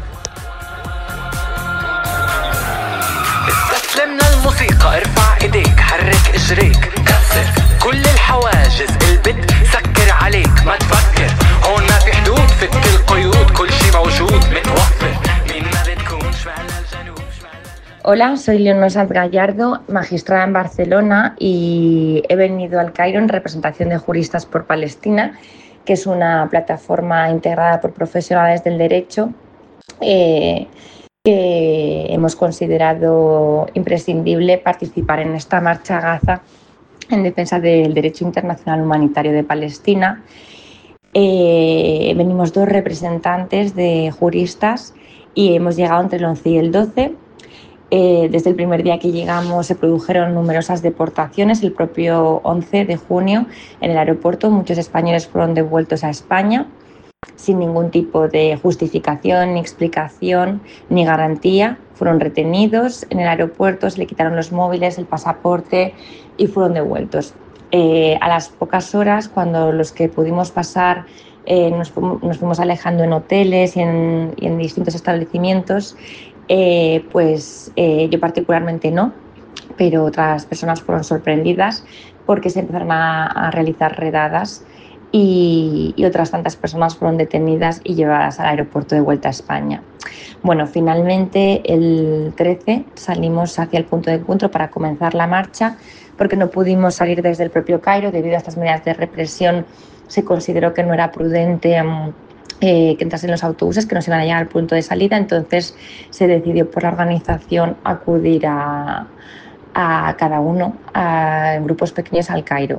Hola, soy Leonor Sanz Gallardo, magistrada en Barcelona, y he venido al Cairo en representación de Juristas por Palestina, que es una plataforma integrada por profesionales del derecho eh, que hemos considerado imprescindible participar en esta marcha a Gaza en defensa del derecho internacional humanitario de Palestina. Eh, venimos dos representantes de juristas y hemos llegado entre el once y el doce. Eh, desde el primer día que llegamos se produjeron numerosas deportaciones. El propio once de junio en el aeropuerto muchos españoles fueron devueltos a España sin ningún tipo de justificación, ni explicación, ni garantía. Fueron retenidos en el aeropuerto, se le quitaron los móviles, el pasaporte y fueron devueltos. Eh, a las pocas horas, cuando los que pudimos pasar eh, nos, fuimos, nos fuimos alejando en hoteles y en, y en distintos establecimientos, eh, pues eh, yo particularmente no, pero otras personas fueron sorprendidas porque se empezaron a, a realizar redadas y, y otras tantas personas fueron detenidas y llevadas al aeropuerto de vuelta a España. Bueno, finalmente el trece salimos hacia el punto de encuentro para comenzar la marcha, porque no pudimos salir desde el propio Cairo debido a estas medidas de represión. Se consideró que no era prudente eh, que entrasen los autobuses que nos iban a llegar al punto de salida, entonces se decidió por la organización acudir a, a cada uno, a grupos pequeños al Cairo.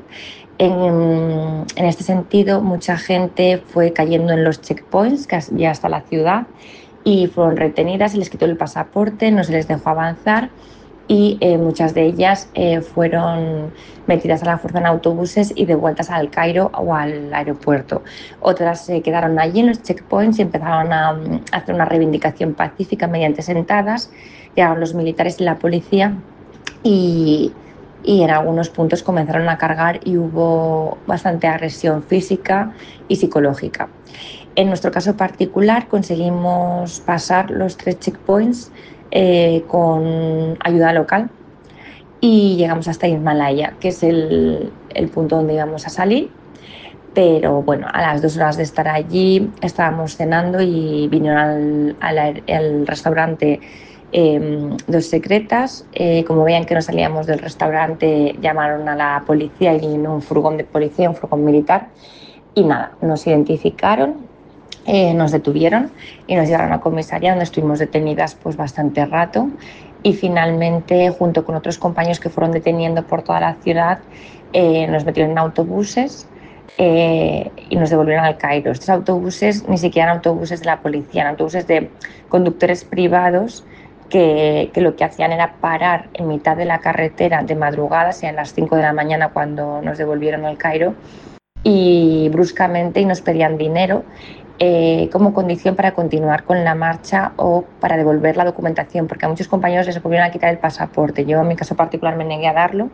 En, en este sentido, mucha gente fue cayendo en los checkpoints que ya hasta la ciudad y fueron retenidas, se les quitó el pasaporte, no se les dejó avanzar y eh, muchas de ellas eh, fueron metidas a la fuerza en autobuses y devueltas al Cairo o al aeropuerto. Otras se quedaron allí en los checkpoints y empezaron a, a hacer una reivindicación pacífica mediante sentadas. Llegaron los militares y la policía y, y en algunos puntos comenzaron a cargar y hubo bastante agresión física y psicológica. En nuestro caso particular conseguimos pasar los tres checkpoints eh, con ayuda local y llegamos hasta Himalaya, que es el, el punto donde íbamos a salir. Pero bueno, a las dos horas de estar allí estábamos cenando y vinieron al, al, al restaurante eh, dos secretas. Eh, como veían que no salíamos del restaurante, llamaron a la policía y vino un furgón de policía, un furgón militar. Y nada, nos identificaron. Eh, nos detuvieron y nos llevaron a comisaría, donde estuvimos detenidas pues bastante rato y finalmente, junto con otros compañeros que fueron deteniendo por toda la ciudad, eh, nos metieron en autobuses eh, y nos devolvieron al Cairo. Estos autobuses ni siquiera eran autobuses de la policía, eran autobuses de conductores privados que, que lo que hacían era parar en mitad de la carretera de madrugada, o sea, a las cinco de la mañana cuando nos devolvieron al Cairo, y bruscamente y nos pedían dinero Eh, como condición para continuar con la marcha o para devolver la documentación, porque a muchos compañeros les volvieron a quitar el pasaporte. Yo en mi caso particular me negué a darlo,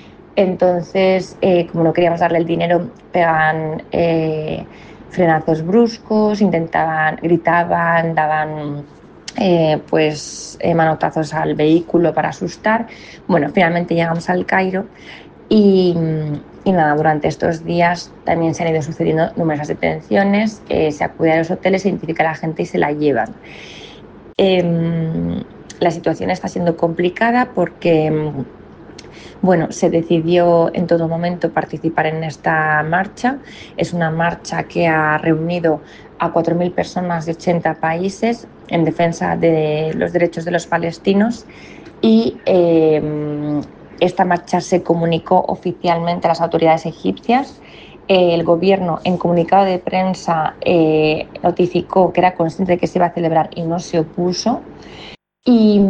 entonces eh, como no queríamos darle el dinero, pegaban eh, frenazos bruscos, intentaban, gritaban, daban eh, pues eh, manotazos al vehículo para asustar. Bueno, finalmente llegamos al Cairo y Y nada, durante estos días también se han ido sucediendo numerosas detenciones, eh, se acude a los hoteles, se identifica a la gente y se la llevan. Eh, la situación está siendo complicada porque, bueno, se decidió en todo momento participar en esta marcha. Es una marcha que ha reunido a cuatro mil personas de ochenta países en defensa de los derechos de los palestinos y eh, esta marcha se comunicó oficialmente a las autoridades egipcias. El gobierno, en comunicado de prensa, eh, notificó que era consciente de que se iba a celebrar y no se opuso. Y,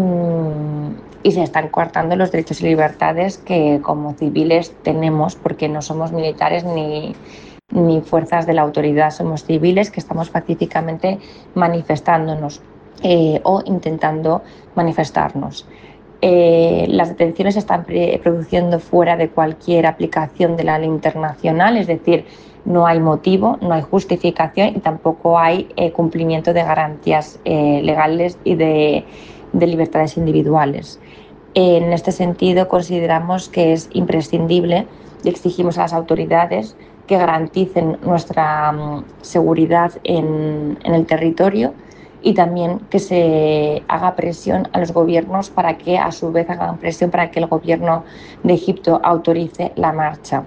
y se están coartando los derechos y libertades que como civiles tenemos, porque no somos militares ni, ni fuerzas de la autoridad, somos civiles que estamos pacíficamente manifestándonos eh, o intentando manifestarnos. Eh, las detenciones se están produciendo fuera de cualquier aplicación de la ley internacional, es decir, no hay motivo, no hay justificación y tampoco hay eh, cumplimiento de garantías eh, legales y de, de libertades individuales. En este sentido, consideramos que es imprescindible y exigimos a las autoridades que garanticen nuestra um, seguridad en, en el territorio y también que se haga presión a los gobiernos para que a su vez hagan presión para que el gobierno de Egipto autorice la marcha.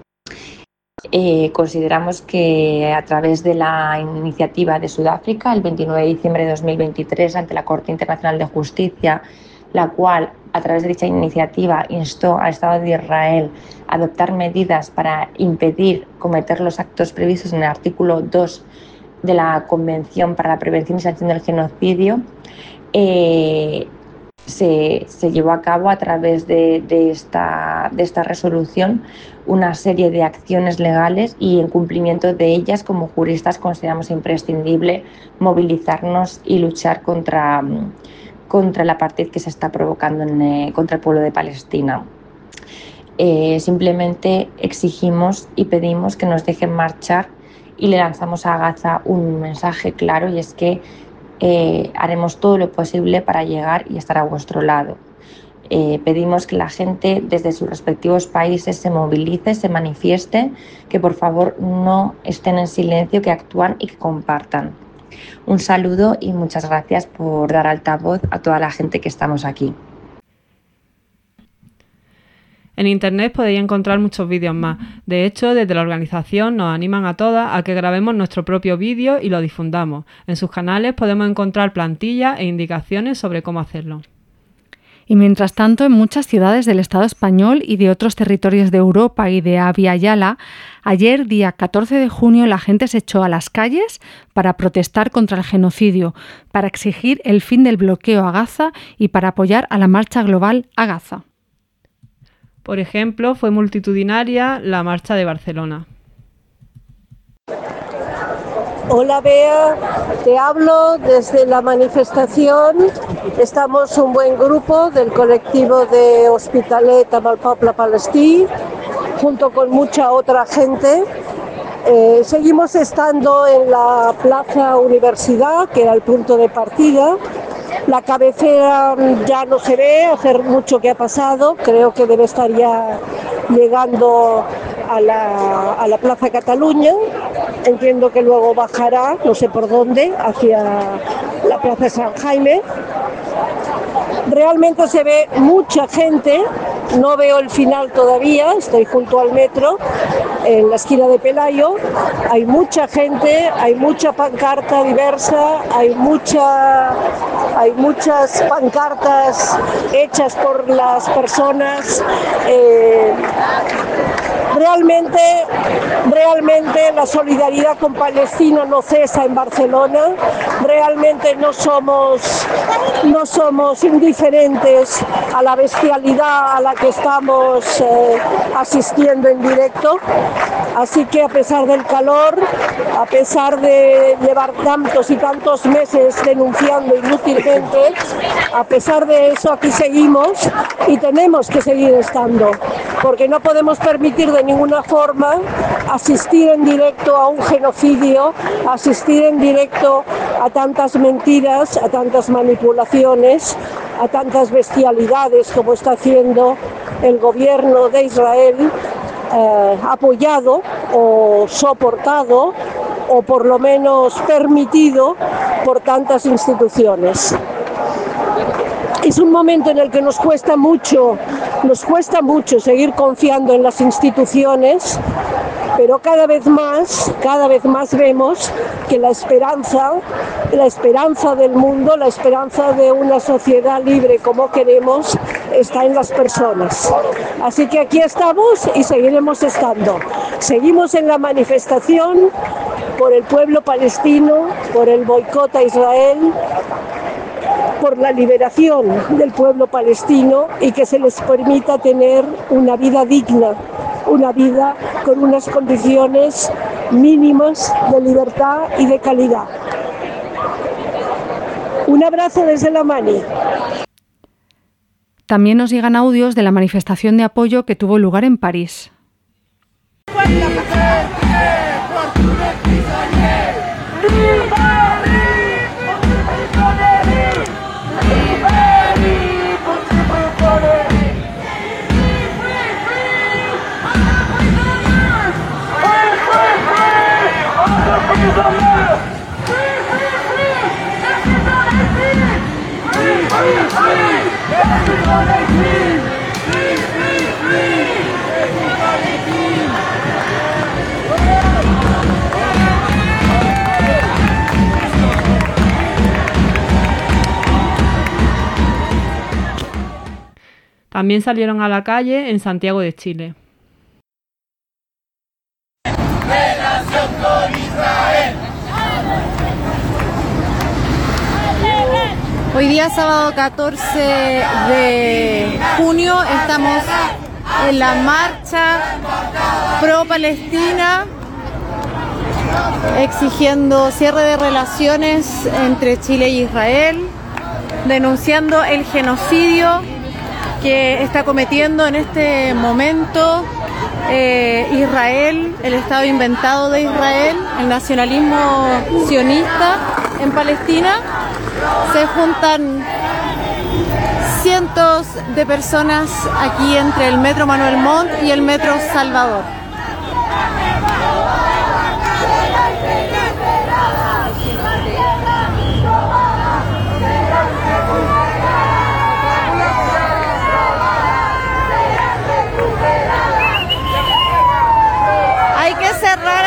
Eh, consideramos que a través de la iniciativa de Sudáfrica, el veintinueve de diciembre de dos mil veintitrés, ante la Corte Internacional de Justicia, la cual a través de dicha iniciativa instó al Estado de Israel a adoptar medidas para impedir cometer los actos previstos en el artículo dos de la Convención para la Prevención y Sanción del Genocidio, eh, se, se llevó a cabo a través de, de, esta, de esta resolución una serie de acciones legales y en cumplimiento de ellas, como juristas, consideramos imprescindible movilizarnos y luchar contra, contra el apartheid que se está provocando en, eh, contra el pueblo de Palestina. Eh, simplemente exigimos y pedimos que nos dejen marchar y le lanzamos a Gaza un mensaje claro, y es que eh, haremos todo lo posible para llegar y estar a vuestro lado. Eh, pedimos que la gente desde sus respectivos países se movilice, se manifieste, que por favor no estén en silencio, que actúen y que compartan. Un saludo y muchas gracias por dar altavoz a toda la gente que estamos aquí. En internet podéis encontrar muchos vídeos más. De hecho, desde la organización nos animan a todas a que grabemos nuestro propio vídeo y lo difundamos. En sus canales podemos encontrar plantillas e indicaciones sobre cómo hacerlo. Y mientras tanto, en muchas ciudades del Estado español y de otros territorios de Europa y de Abya Yala, ayer, día catorce de junio, la gente se echó a las calles para protestar contra el genocidio, para exigir el fin del bloqueo a Gaza y para apoyar a la marcha global a Gaza. Por ejemplo, fue multitudinaria la marcha de Barcelona. Hola Bea, te hablo desde la manifestación. Estamos un buen grupo del colectivo de Hospitalet amb el poble palestí, junto con mucha otra gente. Eh, seguimos estando en la Plaza Universidad, que era el punto de partida. La cabecera ya no se ve, hace mucho que ha pasado, creo que debe estar ya llegando a la, a la Plaza Cataluña. Entiendo que luego bajará, no sé por dónde, hacia la Plaza San Jaime. Realmente se ve mucha gente, no veo el final todavía, estoy junto al metro, en la esquina de Pelayo. Hay mucha gente, hay mucha pancarta diversa, hay, mucha, hay muchas pancartas hechas por las personas. Eh, realmente, realmente la solidaridad con Palestina no cesa en Barcelona, realmente no somos, no somos indiferentes a la bestialidad a la que estamos eh, asistiendo en directo. Así que a pesar del calor, a pesar de llevar tantos y tantos meses denunciando inútilmente, a pesar de eso aquí seguimos y tenemos que seguir estando, porque no podemos permitir de ninguna forma asistir en directo a un genocidio, asistir en directo a tantas mentiras, a tantas manipulaciones, a tantas bestialidades como está haciendo el gobierno de Israel, eh, apoyado o soportado o por lo menos permitido por tantas instituciones. Es un momento en el que nos cuesta mucho, nos cuesta mucho seguir confiando en las instituciones, pero cada vez más, cada vez más vemos que la esperanza, la esperanza del mundo, la esperanza de una sociedad libre como queremos, está en las personas. Así que aquí estamos y seguiremos estando. Seguimos en la manifestación por el pueblo palestino, por el boicot a Israel, por la liberación del pueblo palestino y que se les permita tener una vida digna, una vida con unas condiciones mínimas de libertad y de calidad. Un abrazo desde la Mani. También nos llegan audios de la manifestación de apoyo que tuvo lugar en París. También salieron a la calle en Santiago de Chile. ¡Relación con Israel! Hoy Hoy día, sábado catorce de junio, estamos en la marcha pro-Palestina, exigiendo cierre de relaciones entre Chile y Israel, denunciando el genocidio que está cometiendo en este momento eh, Israel, el Estado inventado de Israel, el nacionalismo sionista en Palestina. Se juntan cientos de personas aquí entre el Metro Manuel Montt y el Metro Salvador. Hay que cerrar.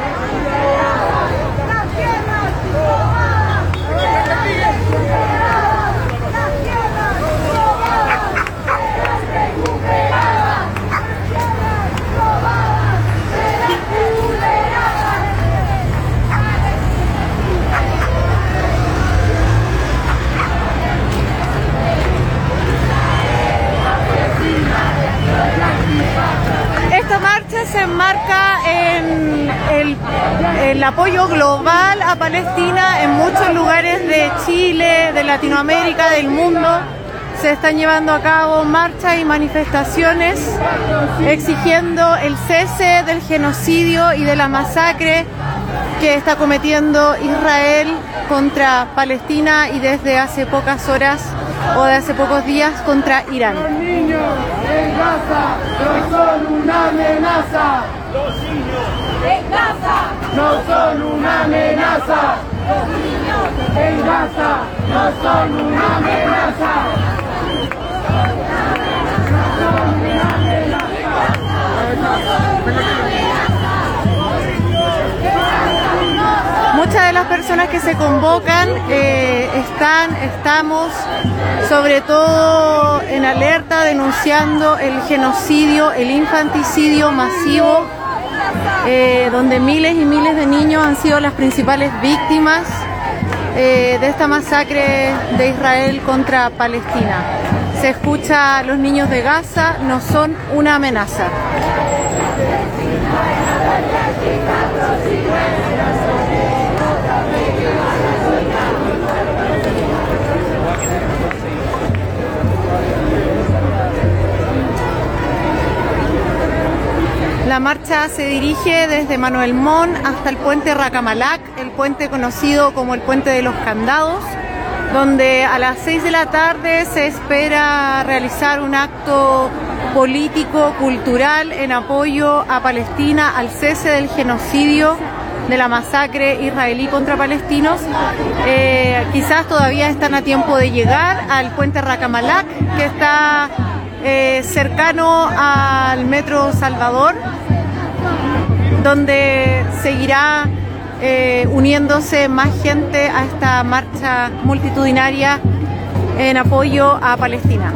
Esta marcha se enmarca en el, el apoyo global a Palestina. En muchos lugares de Chile, de Latinoamérica, del mundo, se están llevando a cabo marchas y manifestaciones exigiendo el cese del genocidio y de la masacre que está cometiendo Israel contra Palestina y desde hace pocas horas o de hace pocos días contra Irán. Los niños en Gaza no son una amenaza. Los niños en Gaza no son una amenaza. Los niños en Gaza no son una amenaza. Muchas de las personas que se convocan eh, están, estamos sobre todo en alerta denunciando el genocidio, el infanticidio masivo, eh, donde miles y miles de niños han sido las principales víctimas eh, de esta masacre de Israel contra Palestina. Se escucha: los niños de Gaza no son una amenaza. La marcha se dirige desde Manuel Montt hasta el puente Racamalac, el puente conocido como el puente de los candados, donde a las seis de la tarde se espera realizar un acto político, cultural, en apoyo a Palestina, al cese del genocidio, de la masacre israelí contra palestinos. Eh, quizás todavía están a tiempo de llegar al puente Racamalac, que está eh, cercano al Metro Salvador, donde seguirá eh, uniéndose más gente a esta marcha multitudinaria en apoyo a Palestina.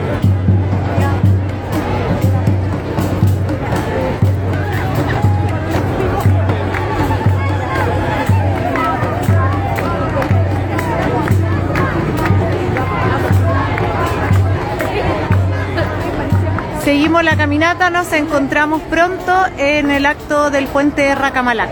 Seguimos la caminata, nos encontramos pronto en el acto del puente Racamalac.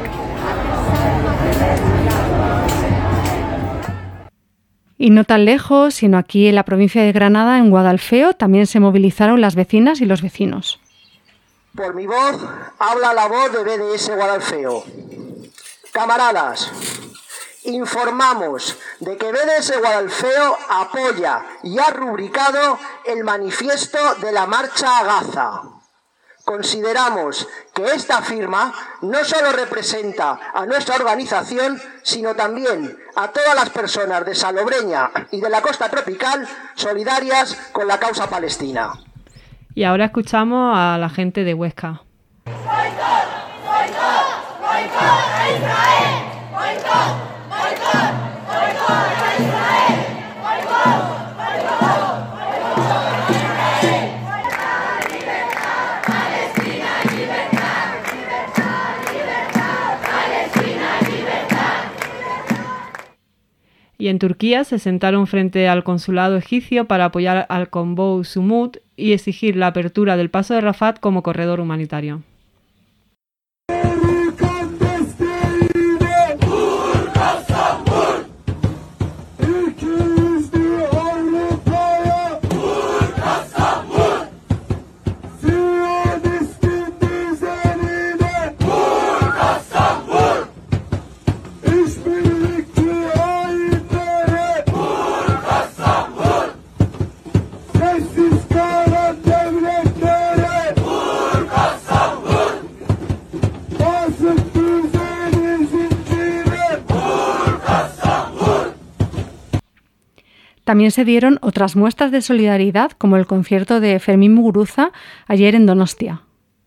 Y no tan lejos, sino aquí en la provincia de Granada, en Guadalfeo, también se movilizaron las vecinas y los vecinos. Por mi voz, habla la voz de B D S Guadalfeo. Camaradas, informamos de que B D S Guadalfeo apoya y ha rubricado el manifiesto de la marcha a Gaza. Consideramos que esta firma no solo representa a nuestra organización, sino también a todas las personas de Salobreña y de la costa tropical solidarias con la causa palestina. Y ahora escuchamos a la gente de Huesca. ¡Boicot! ¡Boicot! ¡Boicot a Israel! ¡Boicot! ¡Boicot! ¡Boicot a Israel! ¡Boicot! ¡Boicot! Y en Turquía se sentaron frente al consulado egipcio para apoyar al convoy Sumud y exigir la apertura del paso de Rafah como corredor humanitario. También se dieron otras muestras de solidaridad, como el concierto de Fermín Muguruza ayer en Donostia.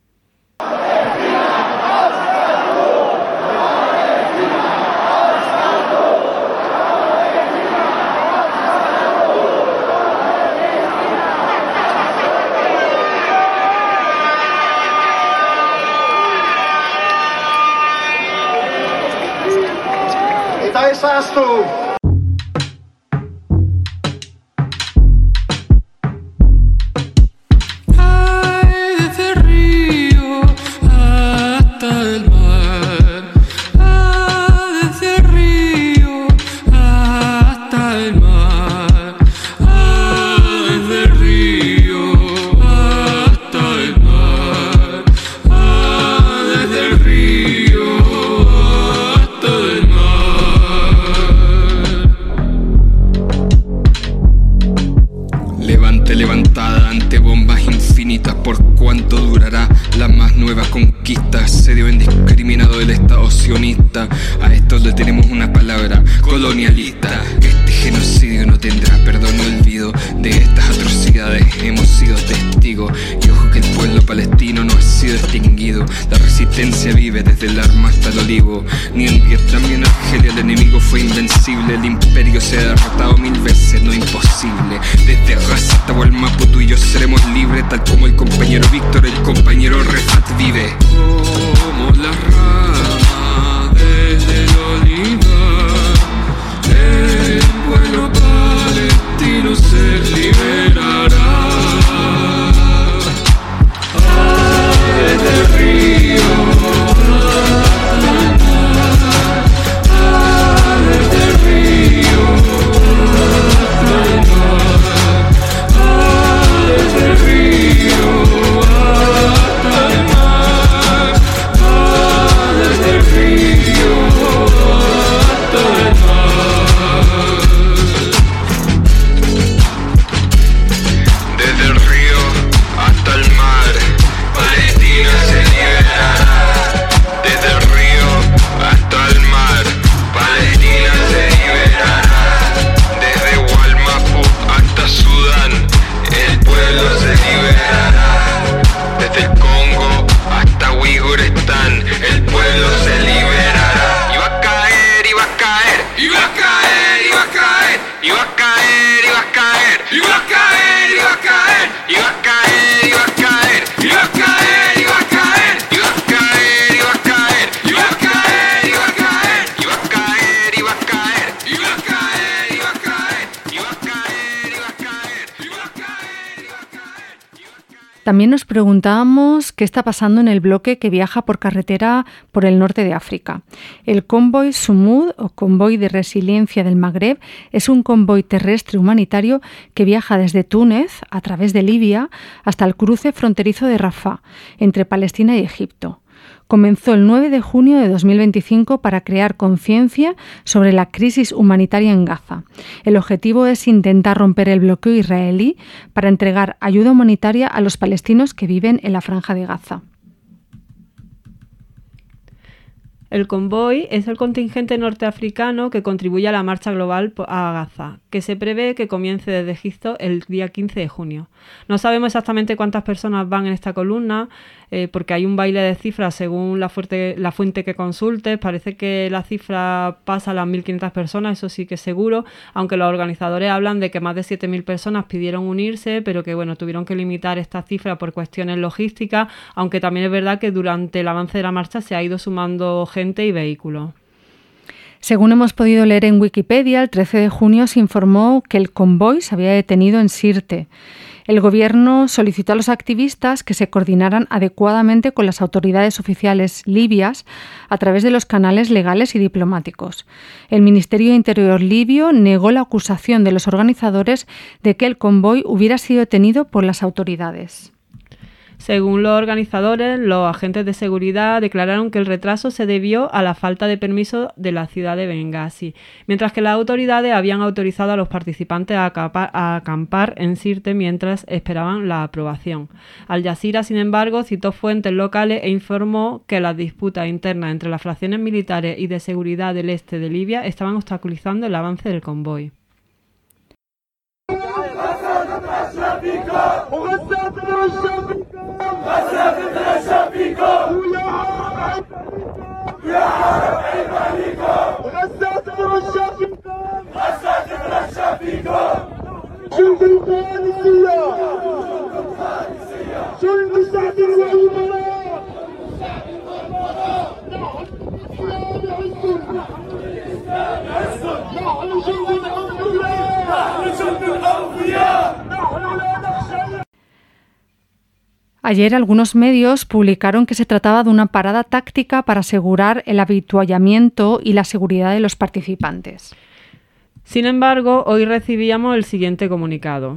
También nos preguntábamos qué está pasando en el bloque que viaja por carretera por el norte de África. El convoy Sumud, o convoy de resiliencia del Magreb, es un convoy terrestre humanitario que viaja desde Túnez, a través de Libia, hasta el cruce fronterizo de Rafah, entre Palestina y Egipto. Comenzó el nueve de junio de dos mil veinticinco para crear conciencia sobre la crisis humanitaria en Gaza. El objetivo es intentar romper el bloqueo israelí para entregar ayuda humanitaria a los palestinos que viven en la Franja de Gaza. El convoy es el contingente norteafricano que contribuye a la marcha global a Gaza, que se prevé que comience desde Egipto el día quince de junio. No sabemos exactamente cuántas personas van en esta columna, eh, porque hay un baile de cifras según la, fuerte, la fuente que consultes. Parece que la cifra pasa a las mil quinientas personas, eso sí que es seguro, aunque los organizadores hablan de que más de siete mil personas pidieron unirse, pero que bueno, tuvieron que limitar esta cifra por cuestiones logísticas, aunque también es verdad que durante el avance de la marcha se ha ido sumando gente y vehículos. Según hemos podido leer en Wikipedia, el trece de junio se informó que el convoy se había detenido en Sirte. El gobierno solicitó a los activistas que se coordinaran adecuadamente con las autoridades oficiales libias a través de los canales legales y diplomáticos. El Ministerio de Interior libio negó la acusación de los organizadores de que el convoy hubiera sido detenido por las autoridades. Según los organizadores, los agentes de seguridad declararon que el retraso se debió a la falta de permiso de la ciudad de Bengasi, mientras que las autoridades habían autorizado a los participantes a acampar, a acampar en Sirte mientras esperaban la aprobación. Al Jazeera, sin embargo, citó fuentes locales e informó que las disputas internas entre las fracciones militares y de seguridad del este de Libia estaban obstaculizando el avance del convoy. Ayer algunos medios publicaron que se trataba de una parada táctica para asegurar el avituallamiento y la seguridad de los participantes. Sin embargo, hoy recibíamos el siguiente comunicado.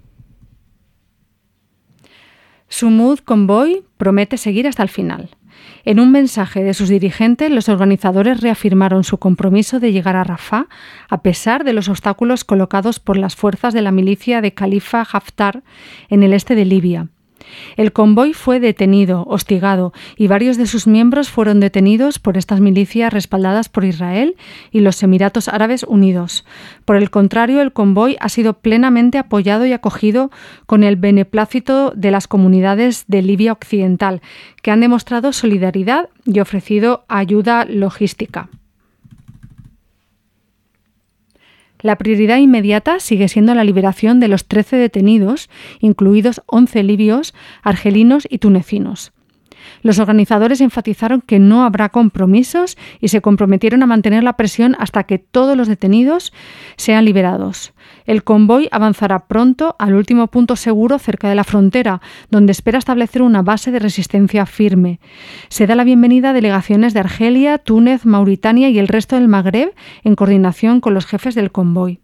Sumud Convoy promete seguir hasta el final. En un mensaje de sus dirigentes, los organizadores reafirmaron su compromiso de llegar a Rafah a pesar de los obstáculos colocados por las fuerzas de la milicia de Khalifa Haftar en el este de Libia. El convoy fue detenido, hostigado, y varios de sus miembros fueron detenidos por estas milicias respaldadas por Israel y los Emiratos Árabes Unidos. Por el contrario, el convoy ha sido plenamente apoyado y acogido con el beneplácito de las comunidades de Libia Occidental, que han demostrado solidaridad y ofrecido ayuda logística. La prioridad inmediata sigue siendo la liberación de los trece detenidos, incluidos once libios, argelinos y tunecinos. Los organizadores enfatizaron que no habrá compromisos y se comprometieron a mantener la presión hasta que todos los detenidos sean liberados. El convoy avanzará pronto al último punto seguro cerca de la frontera, donde espera establecer una base de resistencia firme. Se da la bienvenida a delegaciones de Argelia, Túnez, Mauritania y el resto del Magreb en coordinación con los jefes del convoy.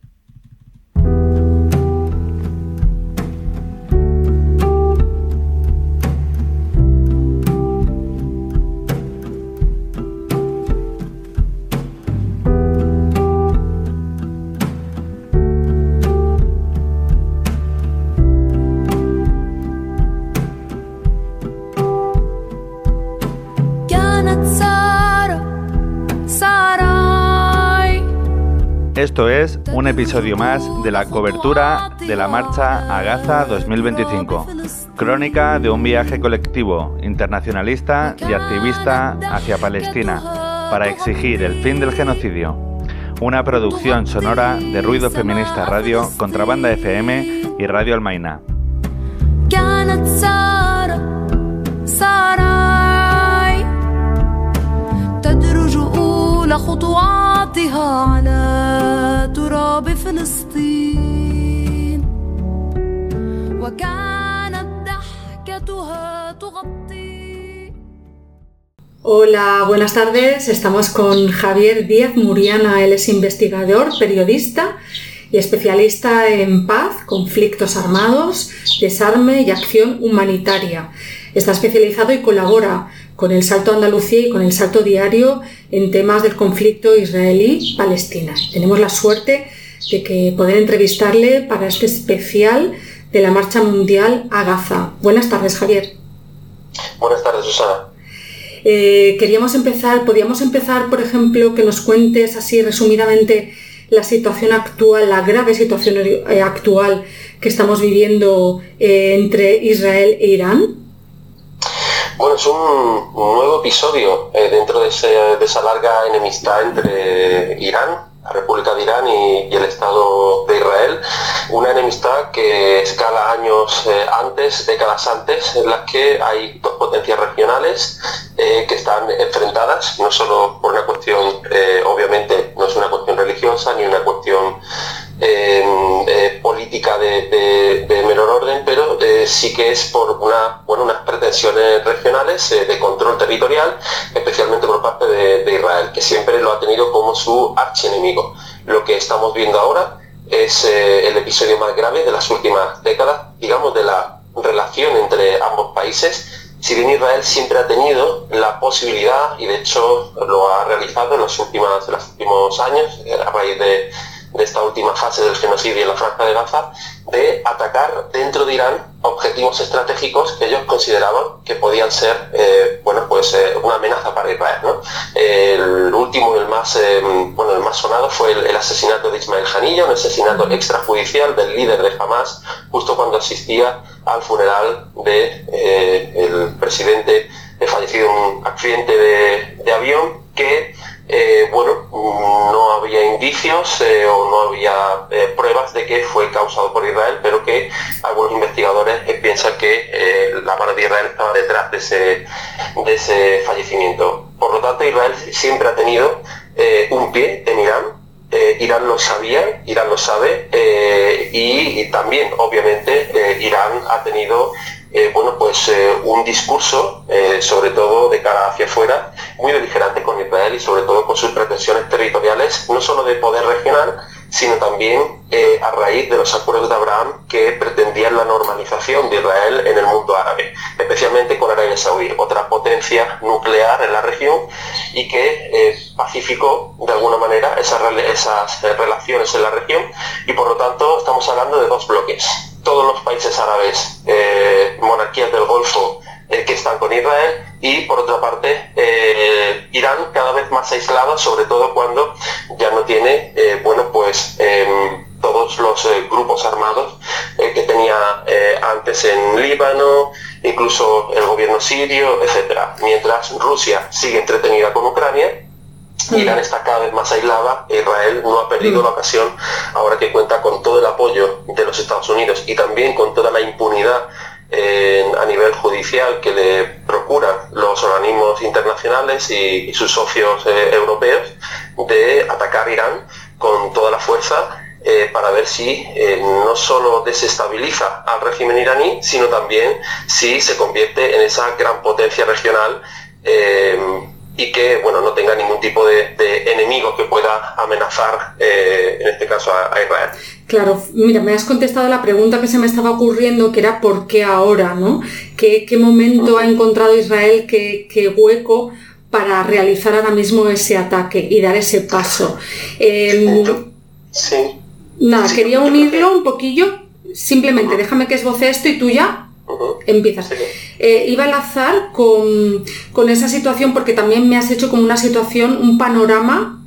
Esto es un episodio más de la cobertura de la Marcha a Gaza dos mil veinticinco, crónica de un viaje colectivo, internacionalista y activista hacia Palestina para exigir el fin del genocidio. Una producción sonora de Ruido Feminista Radio, Contrabanda F M y Radio Almaina. خطواتها على تراب فلسطين وكانت ضحكتها تغطي. Hola, buenas tardes. Estamos con Javier Díaz Muriana. Él es investigador, periodista y especialista en paz, conflictos armados, desarme y acción humanitaria. Está especializado y colabora con El Salto Andalucía y con El Salto Diario en temas del conflicto israelí-palestina. Tenemos la suerte de que poder entrevistarle para este especial de la Marcha Mundial a Gaza. Buenas tardes, Javier. Buenas tardes, Susana. Eh, queríamos empezar, podríamos empezar, por ejemplo, que nos cuentes así resumidamente la situación actual, la grave situación eh, actual que estamos viviendo eh, entre Israel e Irán. Bueno, es un, un nuevo episodio eh, dentro de, ese, de esa larga enemistad entre Irán, la República de Irán y, y el Estado de Israel. Una enemistad que escala años eh, antes, décadas antes, en las que hay dos potencias regionales eh, que están enfrentadas, no solo por una cuestión eh, obviamente una, bueno, unas pretensiones regionales eh, de control territorial, especialmente por parte de, de Israel, que siempre lo ha tenido como su archienemigo. Lo que estamos viendo ahora es eh, el episodio más grave de las últimas décadas, digamos, de la relación entre ambos países. Si bien Israel siempre ha tenido la posibilidad, y de hecho lo ha realizado en los, últimas, en los últimos años, a raíz de, de esta última fase del genocidio en la Franja de Gaza, de atacar dentro de Irán objetivos estratégicos que ellos consideraban que podían ser eh, bueno, pues, eh, una amenaza para Israel, ¿no? El último, el más, eh, bueno, el más sonado fue el, el asesinato de Ismail Haniyeh, un asesinato extrajudicial del líder de Hamas, justo cuando asistía al funeral del de, eh, presidente fallecido en un accidente de, de avión que Eh, bueno, no había indicios eh, o no había eh, pruebas de que fue causado por Israel, pero que algunos investigadores eh, piensan que eh, la mano de Israel estaba detrás de ese, de ese fallecimiento. Por lo tanto, Israel siempre ha tenido eh, un pie en Irán. Eh, Irán lo sabía, Irán lo sabe, eh, y, y también, obviamente, eh, Irán ha tenido Eh, bueno, pues eh, un discurso, eh, sobre todo de cara hacia afuera, muy beligerante con Israel y sobre todo con sus pretensiones territoriales, no solo de poder regional, sino también eh, a raíz de los acuerdos de Abraham que pretendían la normalización de Israel en el mundo árabe, especialmente con Arabia Saudí, otra potencia nuclear en la región, y que eh, pacificó de alguna manera esas, esas eh, relaciones en la región, y por lo tanto estamos hablando de dos bloques. Todos los países árabes, eh, monarquías del Golfo, eh, que están con Israel, y por otra parte eh, Irán cada vez más aislado, sobre todo cuando ya no tiene eh, bueno pues eh, todos los eh, grupos armados eh, que tenía eh, antes en Líbano, incluso el gobierno sirio, etcétera. Mientras Rusia sigue entretenida con Ucrania, Irán está cada vez más aislada. Israel no ha perdido la ocasión, ahora que cuenta con todo el apoyo de los Estados Unidos y también con toda la impunidad eh, a nivel judicial que le procuran los organismos internacionales y, y sus socios eh, europeos, de atacar a Irán con toda la fuerza eh, para ver si eh, no solo desestabiliza al régimen iraní, sino también si se convierte en esa gran potencia regional eh, y que bueno, no tenga ningún tipo de, de enemigo que pueda amenazar, eh, en este caso, a, a Israel. Claro, mira, me has contestado la pregunta que se me estaba ocurriendo, que era ¿por qué ahora? ¿No? ¿Qué, qué momento ha encontrado Israel, qué, qué hueco para realizar ahora mismo ese ataque y dar ese paso? Eh, sí. Nada, sí, quería unirlo un poquillo, simplemente uh-huh. déjame que esboce esto y tú ya uh-huh. empiezas. Sí. Eh, iba a enlazar con, con esa situación porque también me has hecho como una situación, un panorama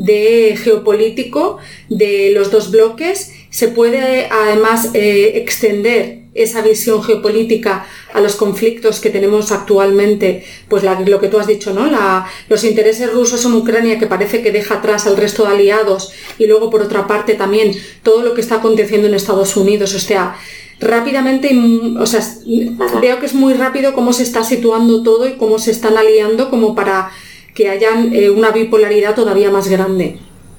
de geopolítico de los dos bloques. Se puede además eh, extender esa visión geopolítica a los conflictos que tenemos actualmente, pues la, lo que tú has dicho, ¿no? La, los intereses rusos en Ucrania, que parece que deja atrás al resto de aliados, y luego por otra parte también todo lo que está aconteciendo en Estados Unidos. O sea, rápidamente, o sea, veo que es muy rápido cómo se está situando todo y cómo se están aliando como para que haya eh, una bipolaridad todavía más grande.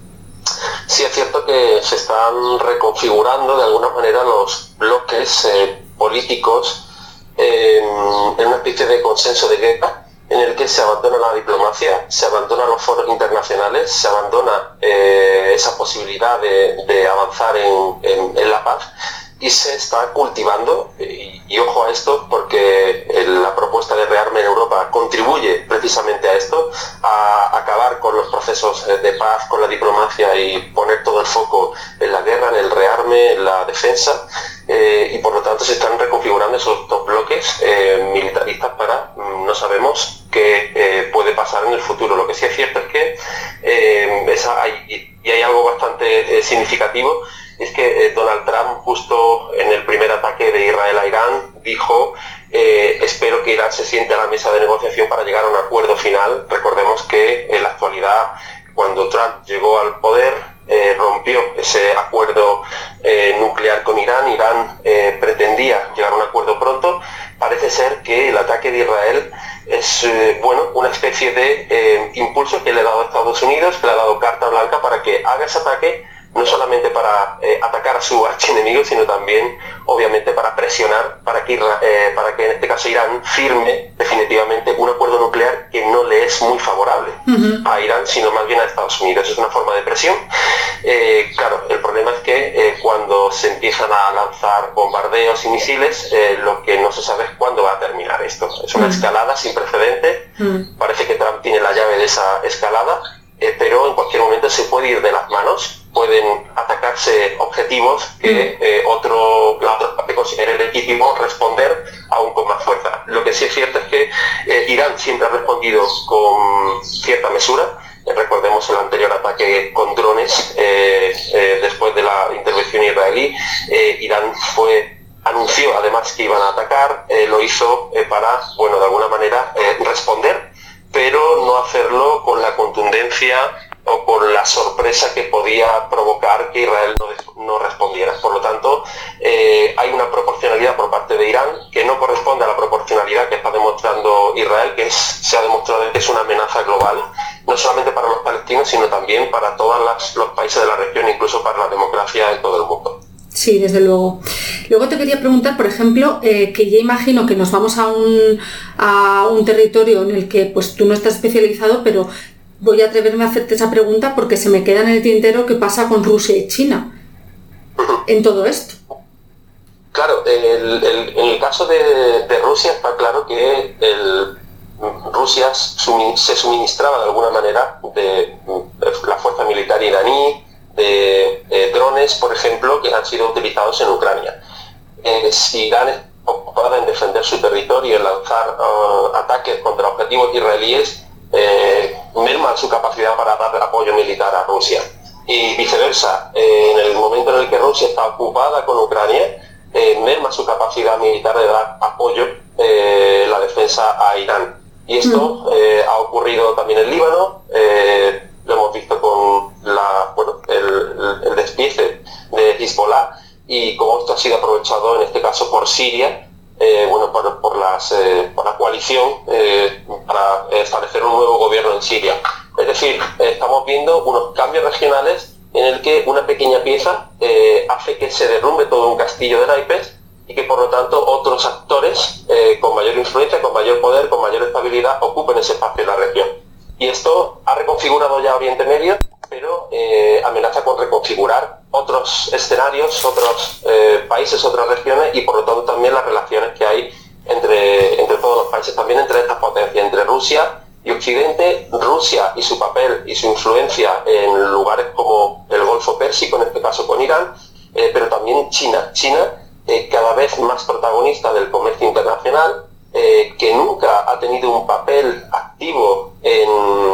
Sí, es cierto que se están reconfigurando de alguna manera los bloques eh, políticos eh, en una especie de consenso de guerra en el que se abandona la diplomacia, se abandonan los foros internacionales, se abandona eh, esa posibilidad de, de avanzar en, en, en la paz, y se está cultivando, y, y ojo a esto, porque el, la propuesta de rearme en Europa contribuye precisamente a esto, a acabar con los procesos de paz, con la diplomacia, y poner todo el foco en la guerra, en el rearme, en la defensa, eh, y por lo tanto se están reconfigurando esos dos bloques eh, militaristas para, no sabemos qué eh, puede pasar en el futuro. Lo que sí es cierto es que, eh, esa, hay, y hay algo bastante eh, significativo, es que eh, Donald Trump, justo en el primer ataque de Israel a Irán, dijo eh, espero que Irán se siente a la mesa de negociación para llegar a un acuerdo final. Recordemos que en la actualidad, cuando Trump llegó al poder, eh, rompió ese acuerdo eh, nuclear con Irán. Irán eh, pretendía llegar a un acuerdo pronto. Parece ser que el ataque de Israel es eh, bueno, una especie de eh, impulso que le ha dado a Estados Unidos, que le ha dado carta blanca para que haga ese ataque, no solamente para eh, atacar a su archienemigo, sino también, obviamente, para presionar para que, eh, para que en este caso Irán firme definitivamente un acuerdo nuclear que no le es muy favorable uh-huh. a Irán, sino más bien a Estados Unidos. Es una forma de presión. Eh, claro, el problema es que eh, cuando se empiezan a lanzar bombardeos y misiles, eh, lo que no se sabe es cuándo va a terminar esto. Es una uh-huh. escalada sin precedente. Uh-huh. Parece que Trump tiene la llave de esa escalada, eh, pero en cualquier momento se puede ir de las manos. Pueden atacarse objetivos que eh, otro, la otra parte considere legítimo responder aún con más fuerza. Lo que sí es cierto es que eh, Irán siempre ha respondido con cierta mesura. Eh, recordemos el anterior ataque con drones eh, eh, después de la intervención israelí. Eh, Irán fue anunció además que iban a atacar, eh, lo hizo eh, para, bueno, de alguna manera eh, responder, pero no hacerlo con la contundencia o con la sorpresa que podía provocar que Israel no, no respondiera. Por lo tanto, eh, hay una proporcionalidad por parte de Irán que no corresponde a la proporcionalidad que está demostrando Israel, que es, se ha demostrado que es una amenaza global, no solamente para los palestinos, sino también para todos los países de la región, incluso para la democracia en todo el mundo. Sí, desde luego. Luego te quería preguntar, por ejemplo, eh, que ya imagino que nos vamos a un, a un territorio en el que pues tú no estás especializado, pero voy a atreverme a hacerte esa pregunta porque se me queda en el tintero qué pasa con Rusia y China en todo esto. Claro, el, el, en el caso de, de Rusia está claro que el, Rusia sumi, se suministraba de alguna manera de, de la fuerza militar iraní, de eh, drones, por ejemplo, que han sido utilizados en Ucrania. Eh, si Irán es ocupada en defender su territorio y en lanzar uh, ataques contra objetivos israelíes, eh, merma su capacidad para dar apoyo militar a Rusia. Y viceversa, eh, en el momento en el que Rusia está ocupada con Ucrania, eh, merma su capacidad militar de dar apoyo eh, la defensa a Irán. Y esto eh, ha ocurrido también en Líbano, eh, lo hemos visto con la, bueno, el, el despiece de Hezbollah, y como esto ha sido aprovechado en este caso por Siria, eh, bueno, por, por, las, eh, por la coalición eh, para establecer un nuevo gobierno en Siria. Es decir, eh, estamos viendo unos cambios regionales en el que una pequeña pieza eh, hace que se derrumbe todo un castillo de naipes y que por lo tanto otros actores eh, con mayor influencia, con mayor poder, con mayor estabilidad ocupen ese espacio en la región. Y esto ha reconfigurado ya Oriente Medio, pero eh, amenaza con reconfigurar otros escenarios, otros eh, países, otras regiones, y por lo tanto también las relaciones que hay entre, entre todos los países, también entre estas potencias, entre Rusia y Occidente, Rusia y su papel y su influencia en lugares como el Golfo Pérsico, en este caso con Irán, eh, pero también China. China eh, cada vez más protagonista del comercio internacional, eh, que nunca ha tenido un papel activo en,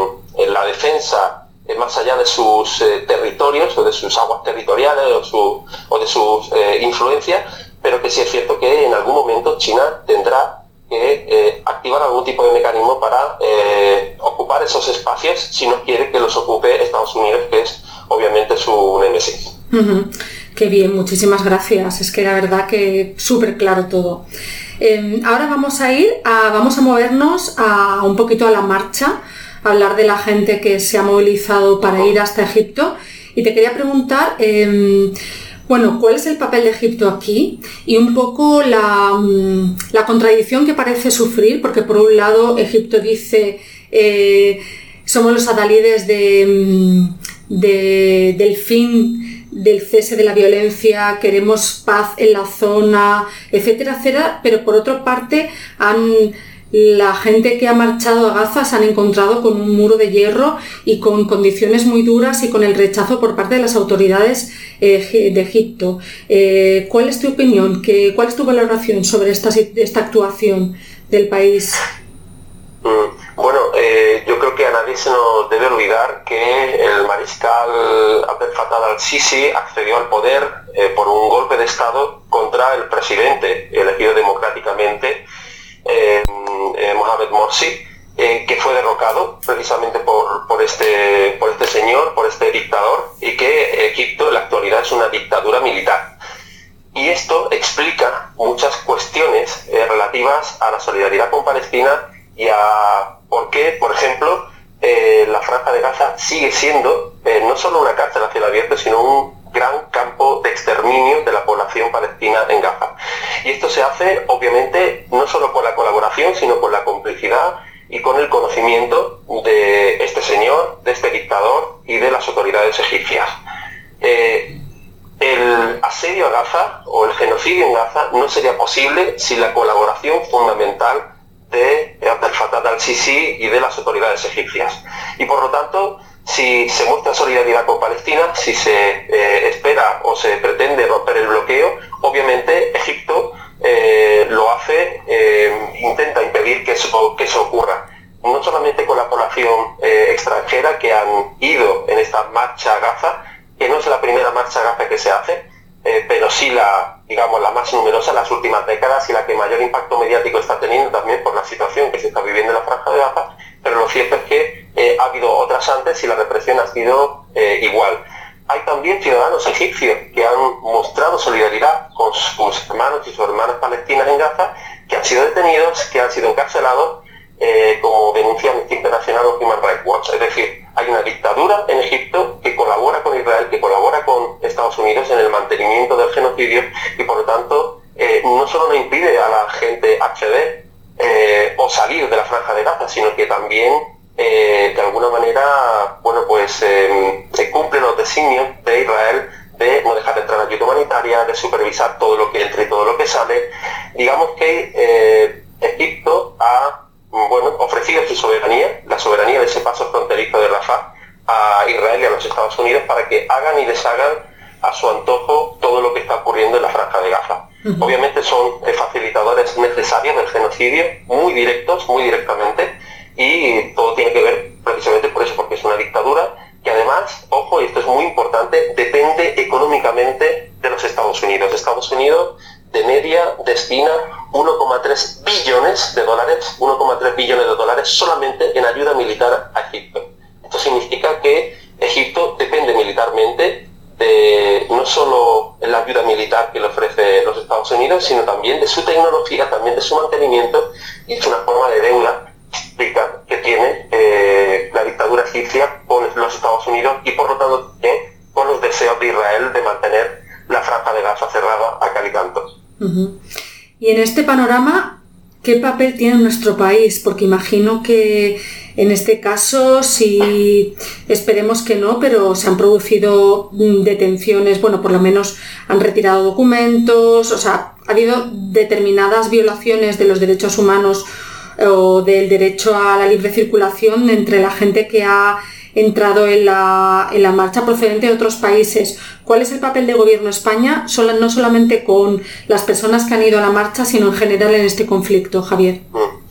en la defensa eh, más allá de sus eh, territorios o de sus aguas territoriales o, su, o de sus eh, influencias, pero que sí es cierto que en algún momento China tendrá que eh, activar algún tipo de mecanismo para eh, ocupar esos espacios si no quiere que los ocupe Estados Unidos, que es obviamente su némesis. Uh-huh. Qué bien, muchísimas gracias. Es que la verdad que súper claro todo. Eh, ahora vamos a ir, a, vamos a movernos a un poquito a la marcha, a hablar de la gente que se ha movilizado para ir hasta Egipto. Y te quería preguntar, eh, bueno, ¿cuál es el papel de Egipto aquí? Y un poco la, la contradicción que parece sufrir, porque por un lado Egipto dice, eh, somos los adalides de, de, del fin del cese de la violencia, queremos paz en la zona, etcétera, etcétera, pero por otra parte han, la gente que ha marchado a Gaza se han encontrado con un muro de hierro y con condiciones muy duras y con el rechazo por parte de las autoridades eh, de Egipto. Eh, ¿Cuál es tu opinión? ¿Qué, ¿Cuál es tu valoración sobre esta, esta actuación del país? Mm. Bueno, eh, yo creo que a nadie se nos debe olvidar que el mariscal Abdel Fattah al-Sisi accedió al poder eh, por un golpe de Estado contra el presidente elegido democráticamente, eh, eh, Mohamed Morsi, eh, que fue derrocado precisamente por, por, este, por este señor, por este dictador, y que Egipto en la actualidad es una dictadura militar. Y esto explica muchas cuestiones eh, relativas a la solidaridad con Palestina y a por qué, por ejemplo, eh, la Franja de Gaza sigue siendo, eh, no solo una cárcel a cielo abierto, sino un gran campo de exterminio de la población palestina en Gaza. Y esto se hace, obviamente, no solo con la colaboración, sino con la complicidad y con el conocimiento de este señor, de este dictador y de las autoridades egipcias. Eh, el asedio a Gaza o el genocidio en Gaza no sería posible sin la colaboración fundamental de Abdel Fattah al-Sisi y de las autoridades egipcias. Y por lo tanto, si se muestra solidaridad con Palestina, si se eh, espera o se pretende romper el bloqueo, obviamente Egipto eh, lo hace, eh, intenta impedir que eso, que eso ocurra. No solamente con la población eh, extranjera que han ido en esta marcha a Gaza, que no es la primera marcha a Gaza que se hace, eh, pero sí la, digamos, la más numerosa en las últimas décadas y la que mayor impacto mediático está teniendo también por la situación que se está viviendo en la Franja de Gaza, pero lo cierto es que eh, ha habido otras antes y la represión ha sido eh, igual. Hay también ciudadanos egipcios que han mostrado solidaridad con sus hermanos y sus hermanas palestinas en Gaza, que han sido detenidos, que han sido encarcelados, eh, como denuncia Amnistía Internacional o Human Rights Watch. Es decir, hay una dictadura en Egipto que colabora con Israel, que colabora con Estados Unidos en el mantenimiento del genocidio y por lo tanto eh, no solo no impide a la gente acceder eh, o salir de la Franja de Gaza, sino que también eh, de alguna manera, bueno, pues eh, se cumplen los designios de Israel de no dejar de entrar ayuda humanitaria, de supervisar todo lo que entra y todo lo que sale. Digamos que eh, Egipto ha bueno, ofrecido su soberanía, la soberanía de ese paso fronterizo de Rafah, a Israel y a los Estados Unidos para que hagan y deshagan a su antojo todo lo que está ocurriendo en la Franja de Gaza. Uh-huh. Obviamente son eh, facilitadores necesarios del genocidio, muy directos, muy directamente, y todo tiene que ver precisamente por eso, porque es una dictadura que además, ojo, y esto es muy importante, depende económicamente de los Estados Unidos. Estados Unidos de media destina uno coma tres billones de dólares, uno coma tres billones de dólares solamente en ayuda militar a Egipto. Esto significa que Egipto depende militarmente de no solo la ayuda militar que le ofrece los Estados Unidos, sino también de su tecnología, también de su mantenimiento, y es una forma de deuda histórica que tiene eh, la dictadura egipcia con los Estados Unidos y por lo tanto eh, con los deseos de Israel de mantener la Franja de Gaza cerrada a cal y canto. Uh-huh. Y en este panorama, ¿qué papel tiene nuestro país? Porque imagino que en este caso, si esperemos que no, pero se han producido detenciones, bueno, por lo menos han retirado documentos, o sea, ha habido determinadas violaciones de los derechos humanos o del derecho a la libre circulación entre la gente que ha entrado en la, en la marcha procedente de otros países. ¿Cuál es el papel del gobierno de España, no solamente con las personas que han ido a la marcha, sino en general en este conflicto, Javier?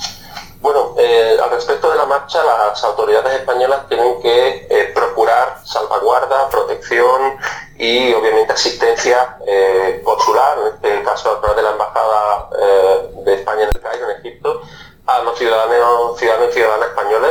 Bueno, eh, al respecto de la marcha, las autoridades españolas tienen que eh, procurar salvaguarda, protección y obviamente asistencia eh, consular, en este caso a través de la Embajada eh, de España en el Cairo, en Egipto, a los ciudadanos, ciudadanos y ciudadanas españoles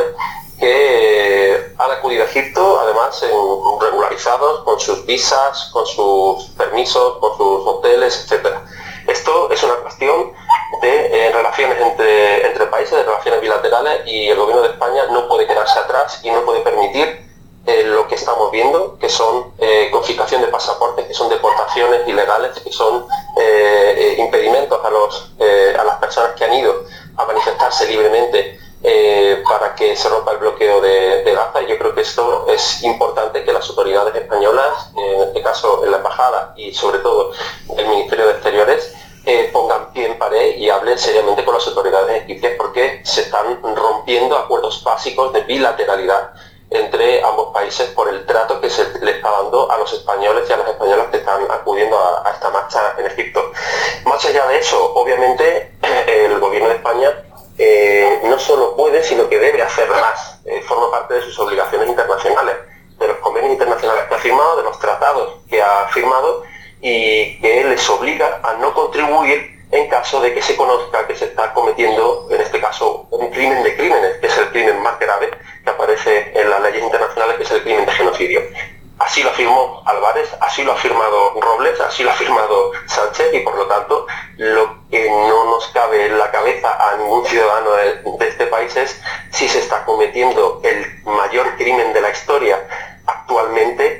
que eh, han acudido a Egipto, además en, regularizados, con sus visas, con sus permisos, con sus hoteles, etcétera. Esto es una cuestión de eh, relaciones entre, entre países, de relaciones bilaterales, y el gobierno de España no puede quedarse atrás y no puede permitir eh, lo que estamos viendo, que son eh, confiscación de pasaportes, que son deportaciones ilegales, que son eh, eh, impedimentos a, los, eh, a las personas que han ido a manifestarse libremente eh, para que se rompa el bloqueo de, de Gaza. Y yo creo que esto es importante que las autoridades españolas, en este caso en la Embajada y sobre todo el Ministerio de Exteriores, eh, pongan pie en pared y hablen seriamente con las autoridades egipcias, porque se están rompiendo acuerdos básicos de bilateralidad entre ambos países por el trato que se le está dando a los españoles y a las españolas que están acudiendo a, a esta marcha en Egipto. Más allá de eso, obviamente el gobierno de España eh, no solo puede, sino que debe hacer más. Eh, forma parte de sus obligaciones internacionales, de los convenios internacionales que ha firmado, de los tratados que ha firmado, y que les obliga a no contribuir en caso de que se conozca que se está cometiendo, en este caso, un crimen de crímenes, que es el crimen más grave que aparece en las leyes internacionales, que es el crimen de genocidio. Así lo afirmó Álvarez, así lo ha firmado Robles, así lo ha firmado Sánchez, y por lo tanto lo que no nos cabe en la cabeza a ningún ciudadano de, de este país es si se está cometiendo el mayor crimen de la historia actualmente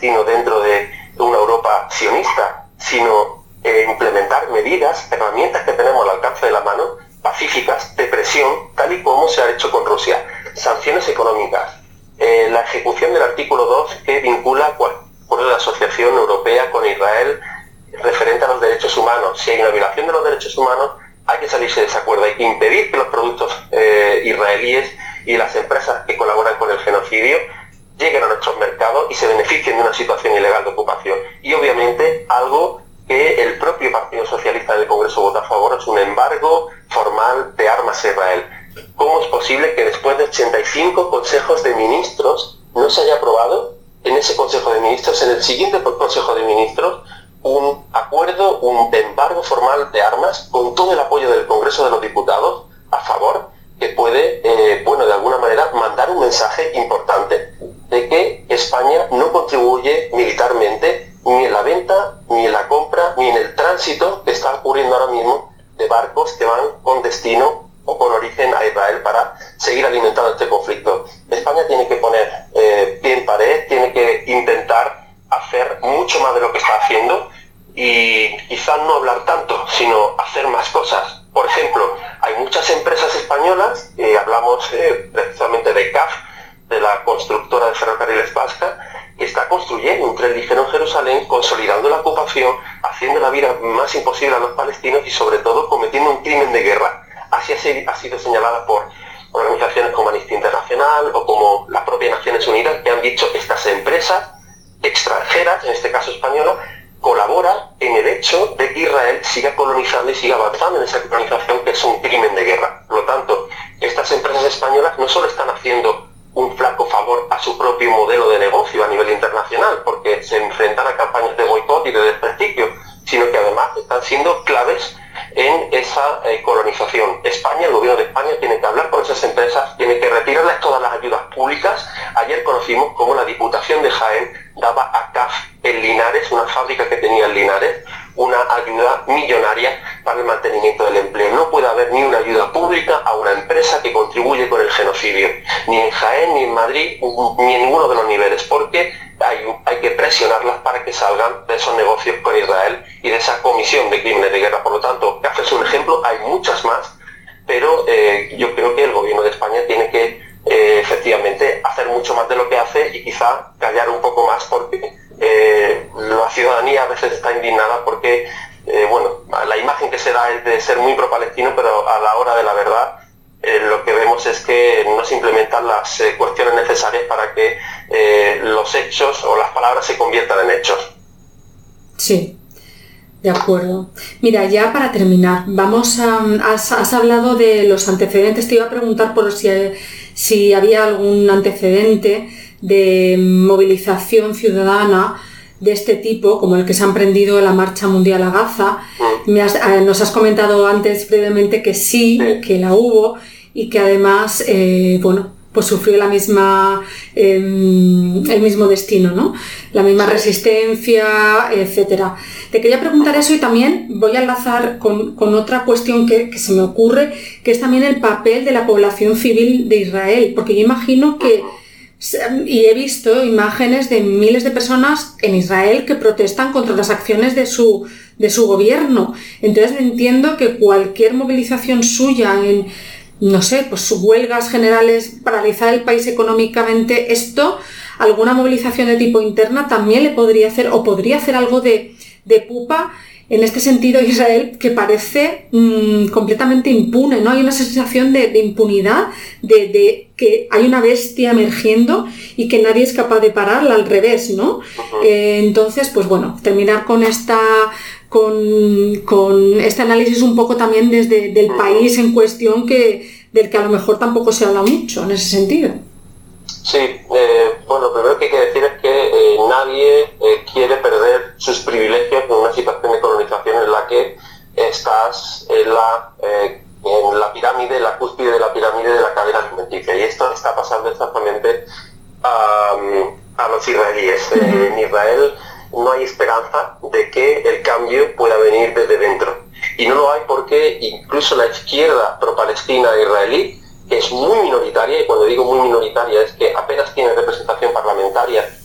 palestino dentro de una Europa sionista, sino eh, implementar medidas, herramientas que tenemos al alcance de la mano, pacíficas, de presión, tal y como se ha hecho con Rusia. Sanciones económicas, eh, la ejecución del artículo dos que vincula cualquier acuerdo de asociación europea con Israel referente a los derechos humanos. Si hay una violación de los derechos humanos, hay que salirse de ese acuerdo, hay que impedir que los productos eh, israelíes y las empresas que colaboran con el genocidio lleguen a nuestros mercados y se beneficien de una situación ilegal de ocupación. Y obviamente algo que el propio Partido Socialista del Congreso vota a favor es un embargo formal de armas a Israel. ¿Cómo es posible que después de ochenta y cinco consejos de ministros no se haya aprobado en ese Consejo de Ministros, en el siguiente Consejo de Ministros, un acuerdo, un embargo formal de armas con todo el apoyo del Congreso de los Diputados a favor, que puede, eh, bueno, de alguna manera mandar un mensaje importante de que España no contribuye militarmente ni en la venta, ni en la compra, ni en el tránsito que está ocurriendo ahora mismo de barcos que van con destino o con origen a Israel para seguir alimentando este conflicto. España tiene que poner eh, pie en pared, tiene que intentar hacer mucho más de lo que está haciendo y quizás no hablar tanto, sino hacer más cosas. Por ejemplo, hay muchas empresas españolas, eh, hablamos eh, precisamente de C A F, de la constructora de ferrocarriles vasca, que está construyendo un tren ligero en Jerusalén, consolidando la ocupación, haciendo la vida más imposible a los palestinos y sobre todo cometiendo un crimen de guerra. Así ha sido señalada por organizaciones como Amnistía Internacional o como las propias Naciones Unidas, que han dicho que estas empresas extranjeras, en este caso españolas, colaboran en el hecho de que Israel siga colonizando y siga avanzando en esa colonización, que es un crimen de guerra. Por lo tanto, estas empresas españolas no solo están haciendo un flaco favor a su propio modelo de negocio a nivel internacional, porque se enfrentan a campañas de boicot y de desprestigio, sino que además están siendo claves en esa eh, colonización. España, el gobierno de España, tiene que hablar con esas empresas, tiene que retirarles todas las ayudas públicas. Ayer conocimos cómo la Diputación de Jaén daba a C A F en Linares, una fábrica que tenía en Linares, una ayuda millonaria para el mantenimiento del empleo. No puede haber ni una ayuda pública a una empresa que contribuye con el genocidio, ni en Jaén, ni en Madrid, ni en ninguno de los niveles, porque hay, hay que presionarlas para que salgan de esos negocios con Israel y de esa comisión de crímenes de guerra. Por lo tanto, C A F es un ejemplo, hay muchas más, pero eh, yo creo que el gobierno de España tiene que eh, efectivamente hacer mucho más de lo que hace y quizá callar un poco más, porque eh, la ciudadanía a veces está indignada porque eh, bueno, la imagen que se da es de ser muy pro-palestino, pero a la hora de la verdad eh, lo que vemos es que no se implementan las eh, cuestiones necesarias para que eh, los hechos o las palabras se conviertan en hechos. Sí. De acuerdo. Mira, ya para terminar, vamos a, has, has hablado de los antecedentes. Te iba a preguntar por si, si había algún antecedente de movilización ciudadana de este tipo, como el que se ha emprendido en la Marcha Mundial a Gaza. Me has, eh, nos has comentado antes brevemente que sí, que la hubo y que además, eh, bueno, pues sufrió la misma, eh, el mismo destino, ¿no? La misma resistencia, etcétera. Te quería preguntar eso y también voy a enlazar con, con otra cuestión que, que se me ocurre, que es también el papel de la población civil de Israel, porque yo imagino que, y he visto imágenes de miles de personas en Israel que protestan contra las acciones de su, de su gobierno. Entonces entiendo que cualquier movilización suya en, no sé, pues huelgas generales, paralizar el país económicamente, esto, alguna movilización de tipo interna también le podría hacer, o podría hacer algo de, de pupa en este sentido Israel, que parece mmm, completamente impune, ¿no? Hay una sensación de, de impunidad, de, de que hay una bestia emergiendo y que nadie es capaz de pararla, al revés, ¿no? Eh, entonces, pues bueno, terminar con esta... Con, con este análisis un poco también desde del país en cuestión, que del que a lo mejor tampoco se habla mucho en ese sentido. Sí, eh, bueno, lo primero que hay que decir es que eh, nadie eh, quiere perder sus privilegios en una situación de colonización en la que estás en la, eh, en la pirámide, en la cúspide de la pirámide de la cadena alimenticia, y esto está pasando exactamente a, a los israelíes. Uh-huh. Eh, en Israel no hay esperanza de que el cambio pueda venir desde dentro. Y no lo hay porque incluso la izquierda pro-palestina israelí, que es muy minoritaria, y cuando digo muy minoritaria es que apenas tiene representación parlamentaria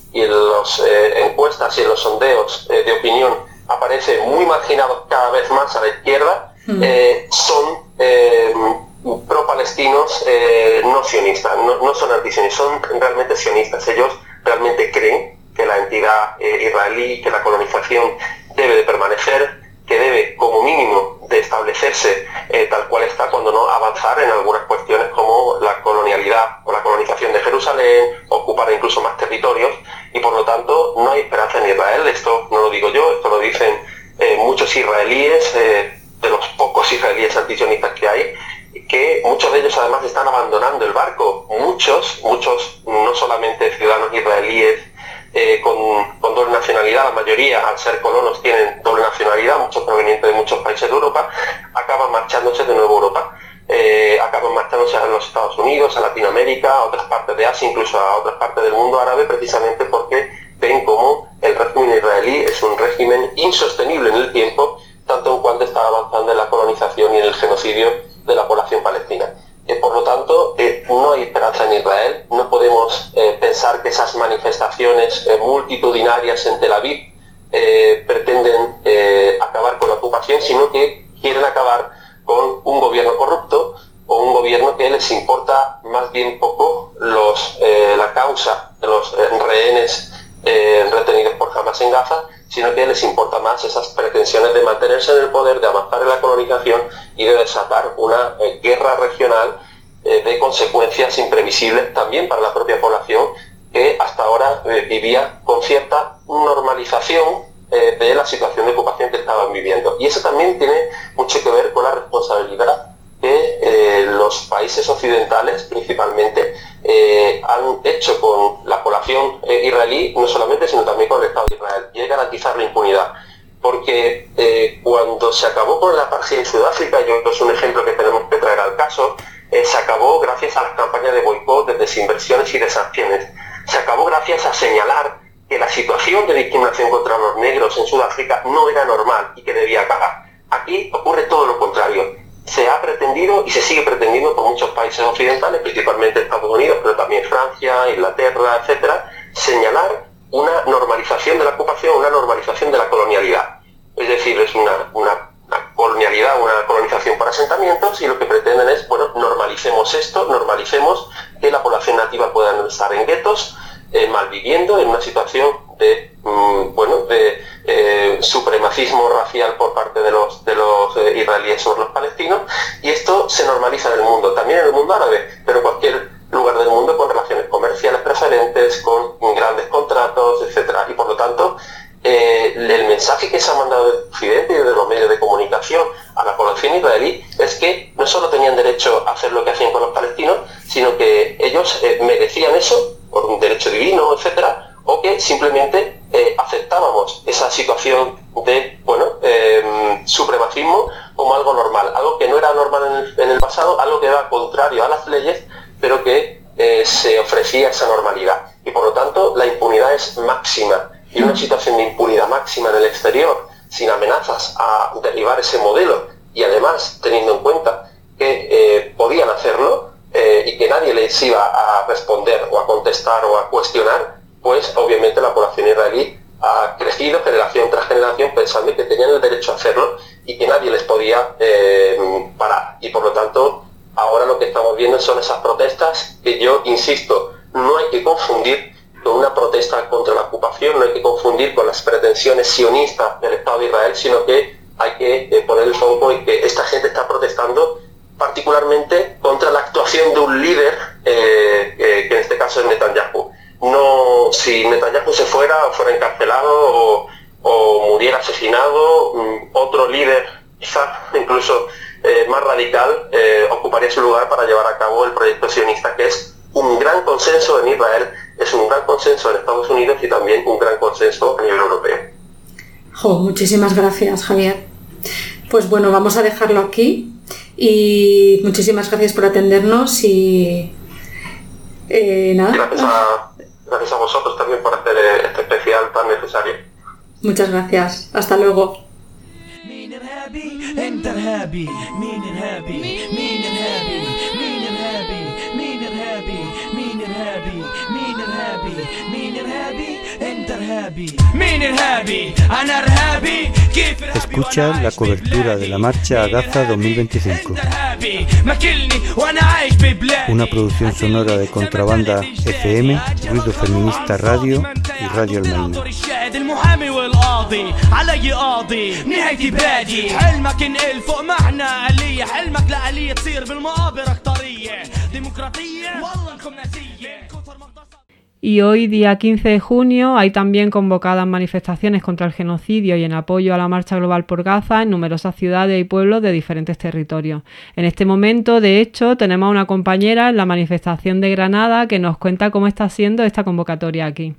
y en las eh, encuestas y en los sondeos eh, de opinión aparece muy marginado cada vez más a la izquierda, eh, son eh, pro-palestinos eh, no sionistas, no, no son antisionistas, son realmente sionistas. Ellos realmente creen que la entidad eh, israelí, que la colonización debe de permanecer, que debe como mínimo de establecerse eh, tal cual está, cuando no avanzar en algunas cuestiones como la colonialidad o la colonización de Jerusalén, ocupar incluso más territorios, y por lo tanto no hay esperanza en Israel. Esto no lo digo yo, esto lo dicen eh, muchos israelíes, eh, de los pocos israelíes antisionistas que hay, que muchos de ellos además están abandonando el barco. Muchos, muchos, no solamente ciudadanos israelíes eh, con, con doble nacionalidad, la mayoría al ser colonos tienen doble nacionalidad, muchos provenientes de muchos países de Europa, acaban marchándose de nuevo a Europa. Eh, acaban marchándose a los Estados Unidos, a Latinoamérica, a otras partes de Asia, incluso a otras partes del mundo árabe, precisamente porque ven como el régimen israelí es un régimen insostenible en el tiempo, tanto en cuanto está avanzando en la colonización y en el genocidio de la población palestina. Eh, por lo tanto, eh, no hay esperanza en Israel. No podemos eh, pensar que esas manifestaciones eh, multitudinarias en Tel Aviv eh, pretenden eh, acabar con la ocupación, sino que quieren acabar con un gobierno corrupto o un gobierno que les importa más bien poco los, eh, la causa de los eh, rehenes eh, retenidos por Hamas en Gaza, sino que les importa más esas pretensiones de mantenerse en el poder, de avanzar en la colonización y de desatar una eh, guerra regional eh, de consecuencias imprevisibles también para la propia población, que hasta ahora eh, vivía con cierta normalización eh, de la situación de ocupación que estaban viviendo. Y eso también tiene mucho que ver con la responsabilidad que eh, los países occidentales principalmente eh, han hecho con la población eh, israelí, no solamente, sino también con el Estado de Israel, y es garantizar la impunidad. Porque eh, cuando se acabó con la apartheid en Sudáfrica, yo es un ejemplo que tenemos que traer al caso, eh, se acabó gracias a las campañas de boicot, de desinversiones y de sanciones. Se acabó gracias a señalar que la situación de discriminación contra los negros en Sudáfrica no era normal y que debía acabar. Aquí ocurre todo lo contrario. Se ha pretendido y se sigue pretendiendo por muchos países occidentales, principalmente Estados Unidos, pero también Francia, Inglaterra, etcétera, señalar una normalización de la ocupación, una normalización de la colonialidad. Es decir, es una, una, una colonialidad, una colonización por asentamientos, y lo que pretenden es, bueno, normalicemos esto, normalicemos que la población nativa pueda estar en guetos, eh, malviviendo en una situación de, mmm, bueno, de eh, supremacismo racial por parte de los, de los eh, israelíes sobre los palestinos, y esto se normaliza en el mundo, también en el mundo árabe, pero en cualquier lugar del mundo, con relaciones comerciales preferentes, con grandes contratos, etcétera. Y por lo tanto, eh, el mensaje que se ha mandado del Occidente y de los medios de comunicación a la población israelí es que no solo tenían derecho a hacer lo que hacían con los palestinos, sino que ellos eh, merecían eso por un derecho divino, etcétera, o que simplemente eh, aceptábamos esa situación de, bueno, eh, supremacismo como algo normal, algo que no era normal en el, en el pasado, algo que era contrario a las leyes, pero que eh, se ofrecía esa normalidad. Y por lo tanto la impunidad es máxima, y una situación de impunidad máxima en el exterior, sin amenazas a derribar ese modelo, y además teniendo en cuenta que eh, podían hacerlo eh, y que nadie les iba a responder o a contestar o a cuestionar, pues obviamente la población israelí ha crecido generación tras generación pensando que tenían el derecho a hacerlo y que nadie les podía eh, parar. Y por lo tanto ahora lo que estamos viendo son esas protestas que yo insisto, no hay que confundir con una protesta contra la ocupación, no hay que confundir con las pretensiones sionistas del Estado de Israel, sino que hay que eh, poner el foco en que esta gente está protestando particularmente contra la actuación de un líder, eh, eh, que en este caso es Netanyahu. No, si Netanyahu se fuera o fuera encarcelado o, o muriera asesinado, um, otro líder, quizá incluso eh, más radical, eh, ocuparía su lugar para llevar a cabo el proyecto sionista, que es un gran consenso en Israel, es un gran consenso en Estados Unidos y también un gran consenso a nivel europeo. Jo, muchísimas gracias, Javier. Pues bueno, vamos a dejarlo aquí y muchísimas gracias por atendernos y eh, nada. Gracias a, gracias a vosotros también por hacer este especial tan necesario. Muchas gracias. Hasta luego. انت ارهابي مين ارهابي مين ارهابي مين ارهابي Escucha la cobertura de la marcha a Gaza dos mil veinticinco. Una producción sonora de Contrabanda F M, Ruido Feminista Radio y Radio Almaina. Y hoy, día quince de junio, hay también convocadas manifestaciones contra el genocidio y en apoyo a la Marcha Global por Gaza en numerosas ciudades y pueblos de diferentes territorios. En este momento, de hecho, tenemos a una compañera en la manifestación de Granada que nos cuenta cómo está siendo esta convocatoria aquí.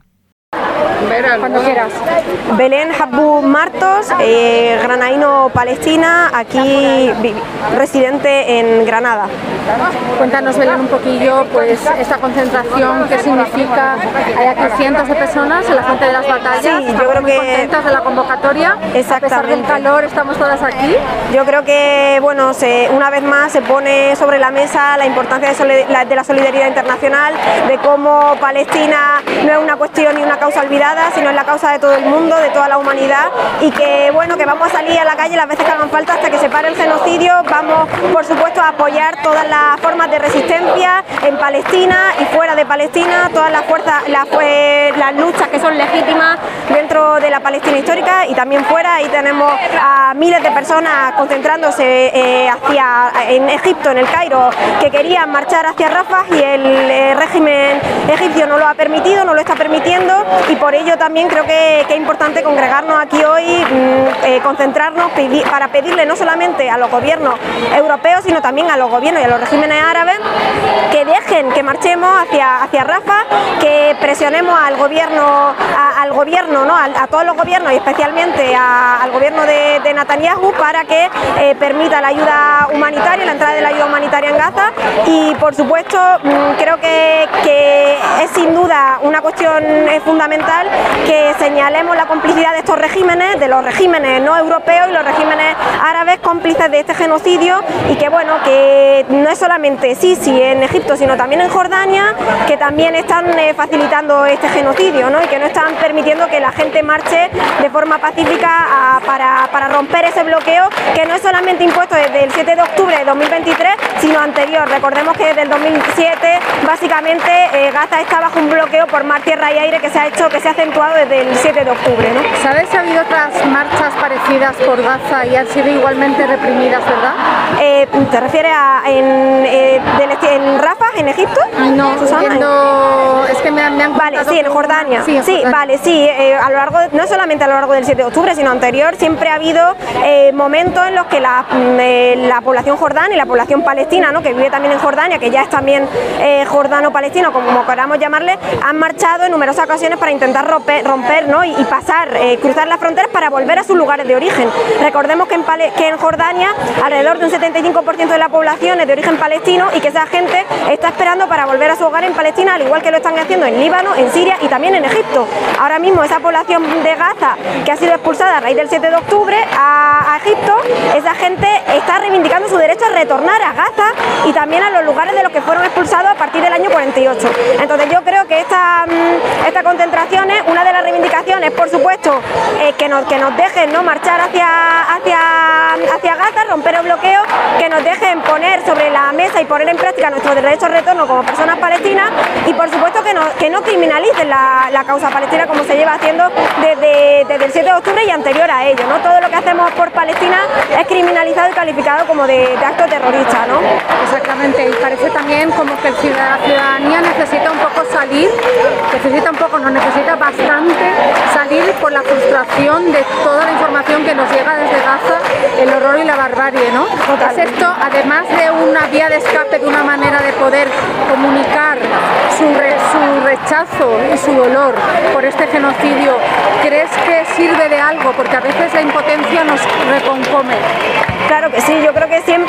Cuando quieras. Belén Habbu Martos, eh, granadino palestina, aquí residente en Granada. Cuéntanos, Belén, un poquillo, pues esta concentración, qué significa. Hay aquí cientos de personas en la frente de las batallas. Sí, yo creo muy que contentas de la convocatoria. Exactamente. A pesar del calor, estamos todas aquí. Yo creo que, bueno, se, una vez más se pone sobre la mesa la importancia de, soli- la, de la solidaridad internacional, de cómo Palestina no es una cuestión ni una causa olvidada, sino es la causa de todo el mundo, de toda la humanidad, y que, bueno, que vamos a salir a la calle las veces que hagan falta hasta que se pare el genocidio. Vamos, por supuesto, a apoyar todas las formas de resistencia en Palestina y fuera de Palestina, todas las fuerzas, las, pues, las luchas que son legítimas dentro de la Palestina histórica y también fuera. Ahí tenemos a miles de personas concentrándose eh, hacia, en Egipto, en el Cairo, que querían marchar hacia Rafah y el eh, régimen egipcio no lo ha permitido, no lo está permitiendo, y por ello también creo que, que es importante congregarnos aquí hoy, mmm, eh, concentrarnos pedi- para pedirle no solamente a los gobiernos europeos, sino también a los gobiernos y a los regímenes árabes que dejen que marchemos hacia, hacia Rafah, que presionemos al gobierno, a, al gobierno, ¿no? a, a todos los gobiernos y especialmente a, al gobierno de, de Netanyahu para que eh, permita la ayuda humanitaria, la entrada de la ayuda humanitaria en Gaza. Y por supuesto mmm, creo que, que es sin duda una cuestión eh, fundamental que señalemos la complicidad de estos regímenes, de los regímenes no europeos y los regímenes árabes cómplices de este genocidio, y que bueno, que no es solamente Sisi en Egipto, sino también en Jordania, que también están eh, facilitando este genocidio, ¿no? Y que no están permitiendo que la gente marche de forma pacífica a, para, para romper ese bloqueo que no es solamente impuesto desde el siete de octubre de dos mil veintitrés, sino anterior. Recordemos que desde el dos mil siete básicamente eh, Gaza está bajo un bloqueo por mar, tierra y aire que se ha hecho, que se ha acentuado desde el siete de octubre, ¿no? ¿Sabes si ha habido otras marchas parecidas por Gaza y han sido igualmente reprimidas, verdad? Eh, ¿Te refieres a en, eh, del, en Rafah, en Egipto? No, entiendo, es que me han, me han Vale, sí, en Jordania. Sí, en sí Jordania. vale, sí, eh, a lo largo, de, no solamente a lo largo del siete de octubre, sino anterior, siempre ha habido eh, momentos en los que la, eh, la población jordana y la población palestina, ¿no? que vive también en Jordania, que ya es también eh, jordano-palestino, como queramos llamarle, han marchado en numerosas ocasiones para intentar romper, romper ¿no? y, y pasar, eh, cruzar las fronteras para volver a sus lugares de origen. Recordemos que en, Pale- que en Jordania alrededor de un setenta y cinco por ciento de la población es de origen palestino y que esa gente está esperando para volver a su hogar en Palestina, al igual que lo están haciendo en Líbano, en Siria y también en Egipto. Ahora mismo esa población de Gaza que ha sido expulsada a raíz del siete de octubre a, a Egipto, esa gente está reivindicando su derecho a retornar a Gaza y también a los lugares de los que fueron expulsados a partir del año cuarenta y ocho. Entonces yo creo que esta, esta concentración es una de las reivindicaciones, por supuesto, eh, que, nos, que nos dejen no marchar hacia, hacia, hacia Gaza, romper el bloqueo, que nos dejen poner sobre la mesa y poner en práctica nuestro derecho de retorno como personas palestinas, y por supuesto que no, que no criminalicen la, la causa palestina como se lleva haciendo desde, desde el siete de octubre y anterior a ello, ¿no? Todo lo que hacemos por Palestina es criminalizado y calificado como de, de acto terrorista, ¿no? Exactamente, y parece también como que la ciudadanía necesita un poco salir, necesita un poco, no necesita bastante salir por la frustración de toda la información que nos llega desde Gaza, el horror y la barbarie, ¿no? Es esto, además de una vía de escape, de una manera de poder comunicar su, re, su rechazo y su dolor por este genocidio, ¿crees que sirve de algo? Porque a veces la impotencia nos reconcome. Claro que sí, yo creo que siempre sirve,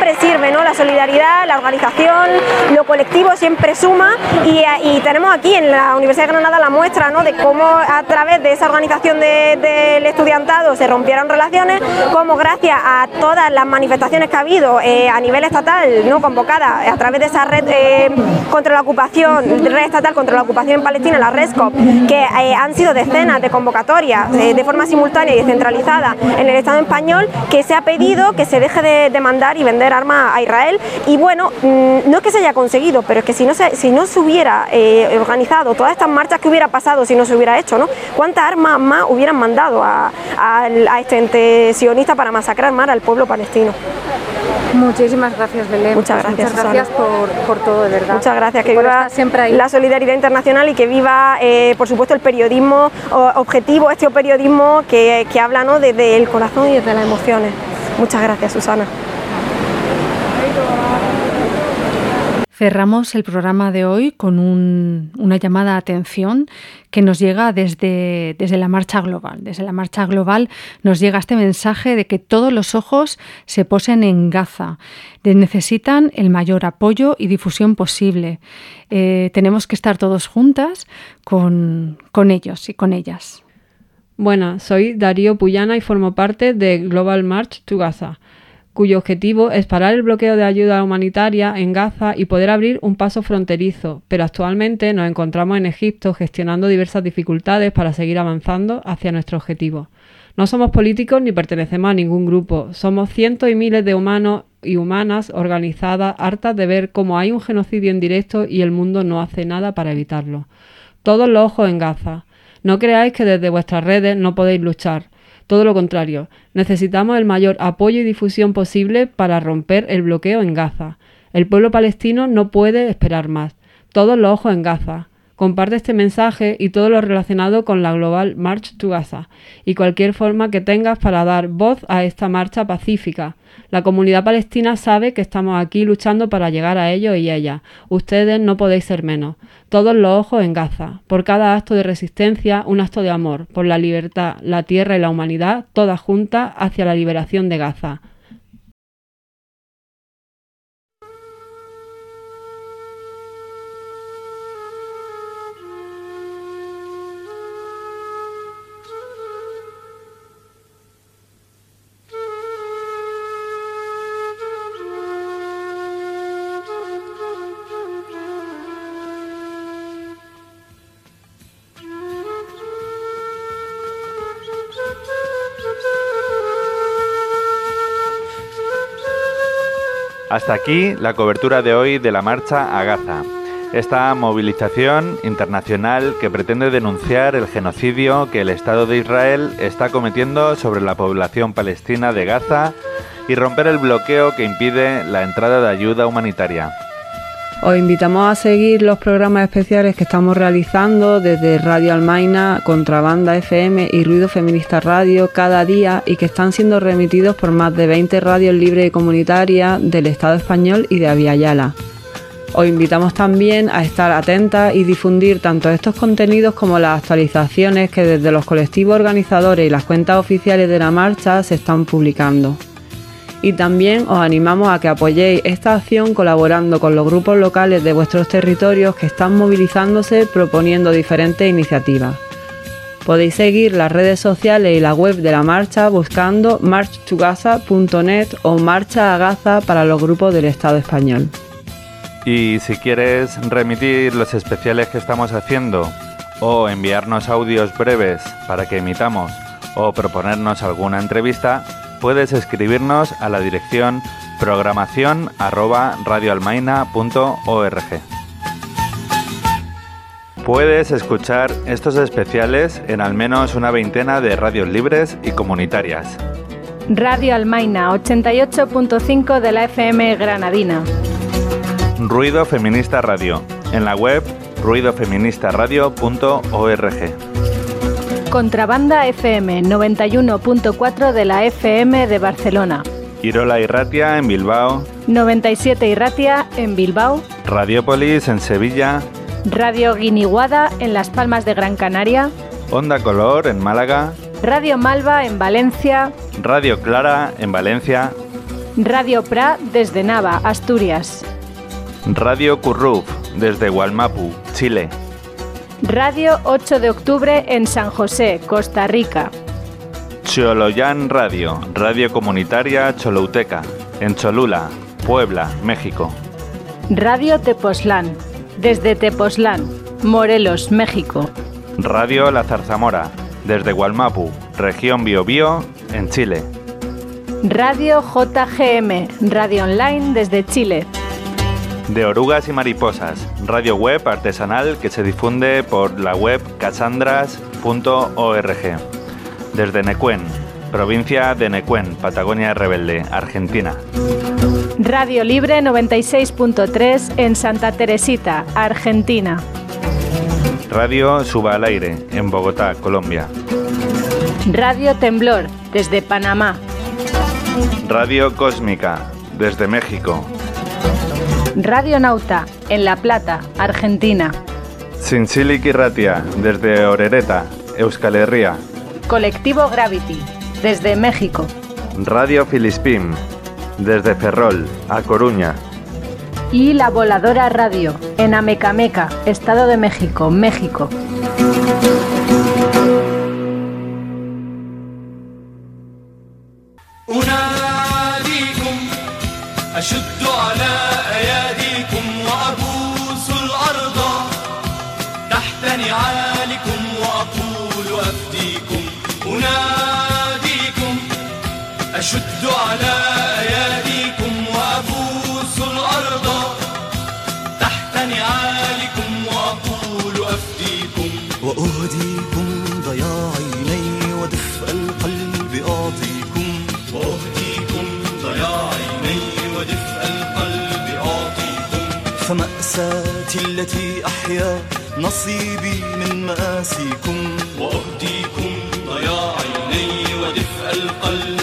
sabe, ¿no? La solidaridad, la organización, lo colectivo siempre suma y, y tenemos aquí en la Universidad de Granada la muestra, ¿no? De cómo a través de esa organización de, del estudiantado se rompieron relaciones, cómo gracias a todas las manifestaciones que ha habido eh, a nivel estatal, ¿no? Convocadas a través de esa red eh, contra la ocupación, red estatal contra la ocupación en Palestina, la RESCOP, que eh, han sido decenas de convocatorias eh, de forma simultánea y descentralizada en el Estado español, que se ha pedido que se deje de, de mandar y vender armas a Israel. Y bueno, mmm, no es que se haya conseguido, pero es que si no se, si no se hubiera eh, organizado todas estas marchas, ¿qué hubiera pasado si no se hubiera hecho, ¿no? ¿Cuántas armas más hubieran mandado a, a, a este ente sionista para masacrar más al pueblo palestino? Muchísimas gracias, Belén. Muchas gracias, Muchas gracias por, por todo, de verdad. Muchas gracias, que y viva siempre ahí. La solidaridad internacional y que viva, eh, por supuesto, el periodismo objetivo, este periodismo que, que habla, ¿no? Desde el corazón y desde las emociones. Muchas gracias, Susana. Cerramos el programa de hoy con un, una llamada de atención que nos llega desde, desde la Marcha Global. Desde la Marcha Global nos llega este mensaje de que todos los ojos se posen en Gaza. Necesitan el mayor apoyo y difusión posible. Eh, tenemos que estar todos juntas con, con ellos y con ellas. Buenas, soy Darío Puyana y formo parte de Global March to Gaza, cuyo objetivo es parar el bloqueo de ayuda humanitaria en Gaza y poder abrir un paso fronterizo, pero actualmente nos encontramos en Egipto gestionando diversas dificultades para seguir avanzando hacia nuestro objetivo. No somos políticos ni pertenecemos a ningún grupo, somos cientos y miles de humanos y humanas organizadas, hartas de ver cómo hay un genocidio en directo y el mundo no hace nada para evitarlo. Todos los ojos en Gaza. No creáis que desde vuestras redes no podéis luchar. Todo lo contrario, necesitamos el mayor apoyo y difusión posible para romper el bloqueo en Gaza. El pueblo palestino no puede esperar más. Todos los ojos en Gaza. Comparte este mensaje y todo lo relacionado con la Global March to Gaza y cualquier forma que tengas para dar voz a esta marcha pacífica. La comunidad palestina sabe que estamos aquí luchando para llegar a ellos y ellas. Ustedes no podéis ser menos. Todos los ojos en Gaza. Por cada acto de resistencia, un acto de amor. Por la libertad, la tierra y la humanidad, todas juntas hacia la liberación de Gaza. Hasta aquí la cobertura de hoy de la marcha a Gaza. Esta movilización internacional que pretende denunciar el genocidio que el Estado de Israel está cometiendo sobre la población palestina de Gaza y romper el bloqueo que impide la entrada de ayuda humanitaria. Os invitamos a seguir los programas especiales que estamos realizando desde Radio Almaina, Contrabanda F M y Ruido Feminista Radio cada día y que están siendo remitidos por más de veinte radios libres y comunitarias del Estado español y de Aviala. Os invitamos también a estar atentas y difundir tanto estos contenidos como las actualizaciones que desde los colectivos organizadores y las cuentas oficiales de la marcha se están publicando. Y también os animamos a que apoyéis esta acción colaborando con los grupos locales de vuestros territorios que están movilizándose proponiendo diferentes iniciativas. Podéis seguir las redes sociales y la web de la marcha buscando march to gaza punto net o Marcha a Gaza para los grupos del Estado español. Y si quieres remitir los especiales que estamos haciendo o enviarnos audios breves para que emitamos o proponernos alguna entrevista, puedes escribirnos a la dirección programación arroba radioalmaina punto org. Puedes escuchar estos especiales en al menos una veintena de radios libres y comunitarias. Radio Almaina, ochenta y ocho punto cinco de la F M granadina. Ruido Feminista Radio, en la web ruido feminista radio punto org. Contrabanda F M, noventa y uno punto cuatro de la F M de Barcelona. Irola Irratia en Bilbao. noventa y siete Irratia en Bilbao. Radiopolis en Sevilla. Radio Guiniguada en Las Palmas de Gran Canaria. Onda Color en Málaga. Radio Malva en Valencia. Radio Clara en Valencia. Radio Pra desde Nava, Asturias. Radio Curruf desde Gualmapu, Chile. Radio ocho de octubre en San José, Costa Rica. Choloyan Radio, Radio Comunitaria Cholouteca, en Cholula, Puebla, México. Radio Tepoztlán, desde Tepoztlán, Morelos, México. Radio La Zarzamora, desde Gualmapu, región Biobío, en Chile. Radio J G M, radio online desde Chile. De Orugas y Mariposas, radio web artesanal que se difunde por la web cachandras punto org. Desde Nequén, provincia de Nequén, Patagonia Rebelde, Argentina. Radio Libre noventa y seis punto tres en Santa Teresita, Argentina. Radio Suba al Aire, en Bogotá, Colombia. Radio Temblor, desde Panamá. Radio Cósmica, desde México. Radio Nauta, en La Plata, Argentina. Zintzilik Irratia, desde Orereta, Euskal Herria. Colectivo Gravity, desde México. Radio Filispín, desde Ferrol, A Coruña. Y La Voladora Radio, en Amecameca, Estado de México, México. أشد على أياديكم وأبوس الأرض تحت نعالكم وأقول أفديكم وأهديكم ضياع عيني ودفء القلب أعطيكم وأهديكم ضياع عيني ودفء القلب أعطيكم فمأساتي التي أحيا نصيبي من مآسيكم وأهديكم ضياع عيني ودفء القلب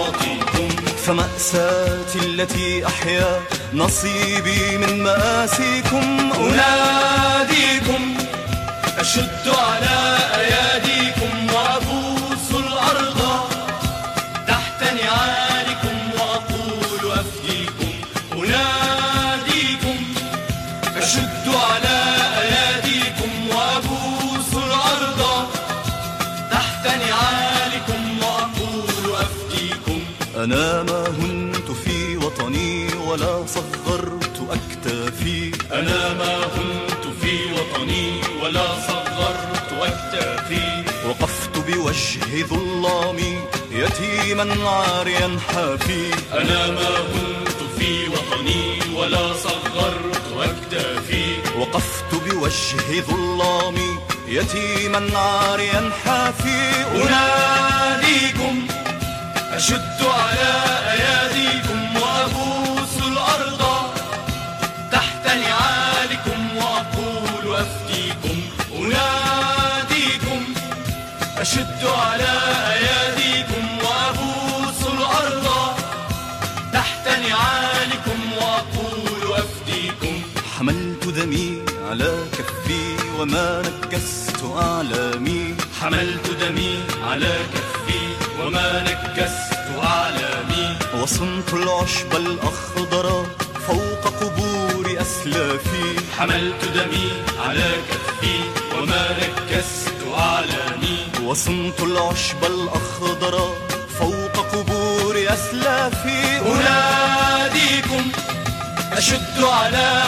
فمأساتي التي أحيا نصيبي من مآسيكم أناديكم أشد على أياديكم وأبوس الأرض تحت نعالكم وأقول أفديكم أناديكم أشد على أياديكم وأبوس الأرض تحت نعالكم وأقول أفديكم أنا ما هنت في وطني ولا صغرت أكتافي أنا ما هنت في وطني ولا صغرت أكتافي وقفت بوجه ظلامي يتيما عاريا حافي أنا ما هنت في وطني ولا صغرت أكتافي وقفت بوجه ظلامي يتيما عاريا حافي أناديكم أشد على أياديكم وأبوس الأرض تحت نعالكم وأقول أفديكم أناديكم أشد على أياديكم وأبوس الأرض تحت نعالكم وأقول أفديكم حملت دمي على كفي وما نكست أعلامي حملت دمي على كفي وما نكست أعلامي وصنت العشب الأخضر فوق قبور أسلافي حملت دمي على كفي وما نكست أعلامي وصنت العشب الأخضر فوق قبور أسلافي أناديكم أشد على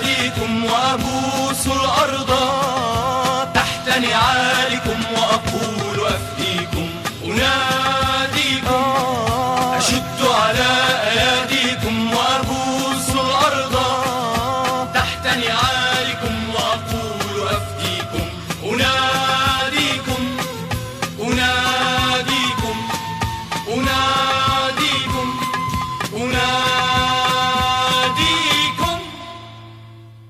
أياديكم وأبوس الأرض تحت نعالكم وأقول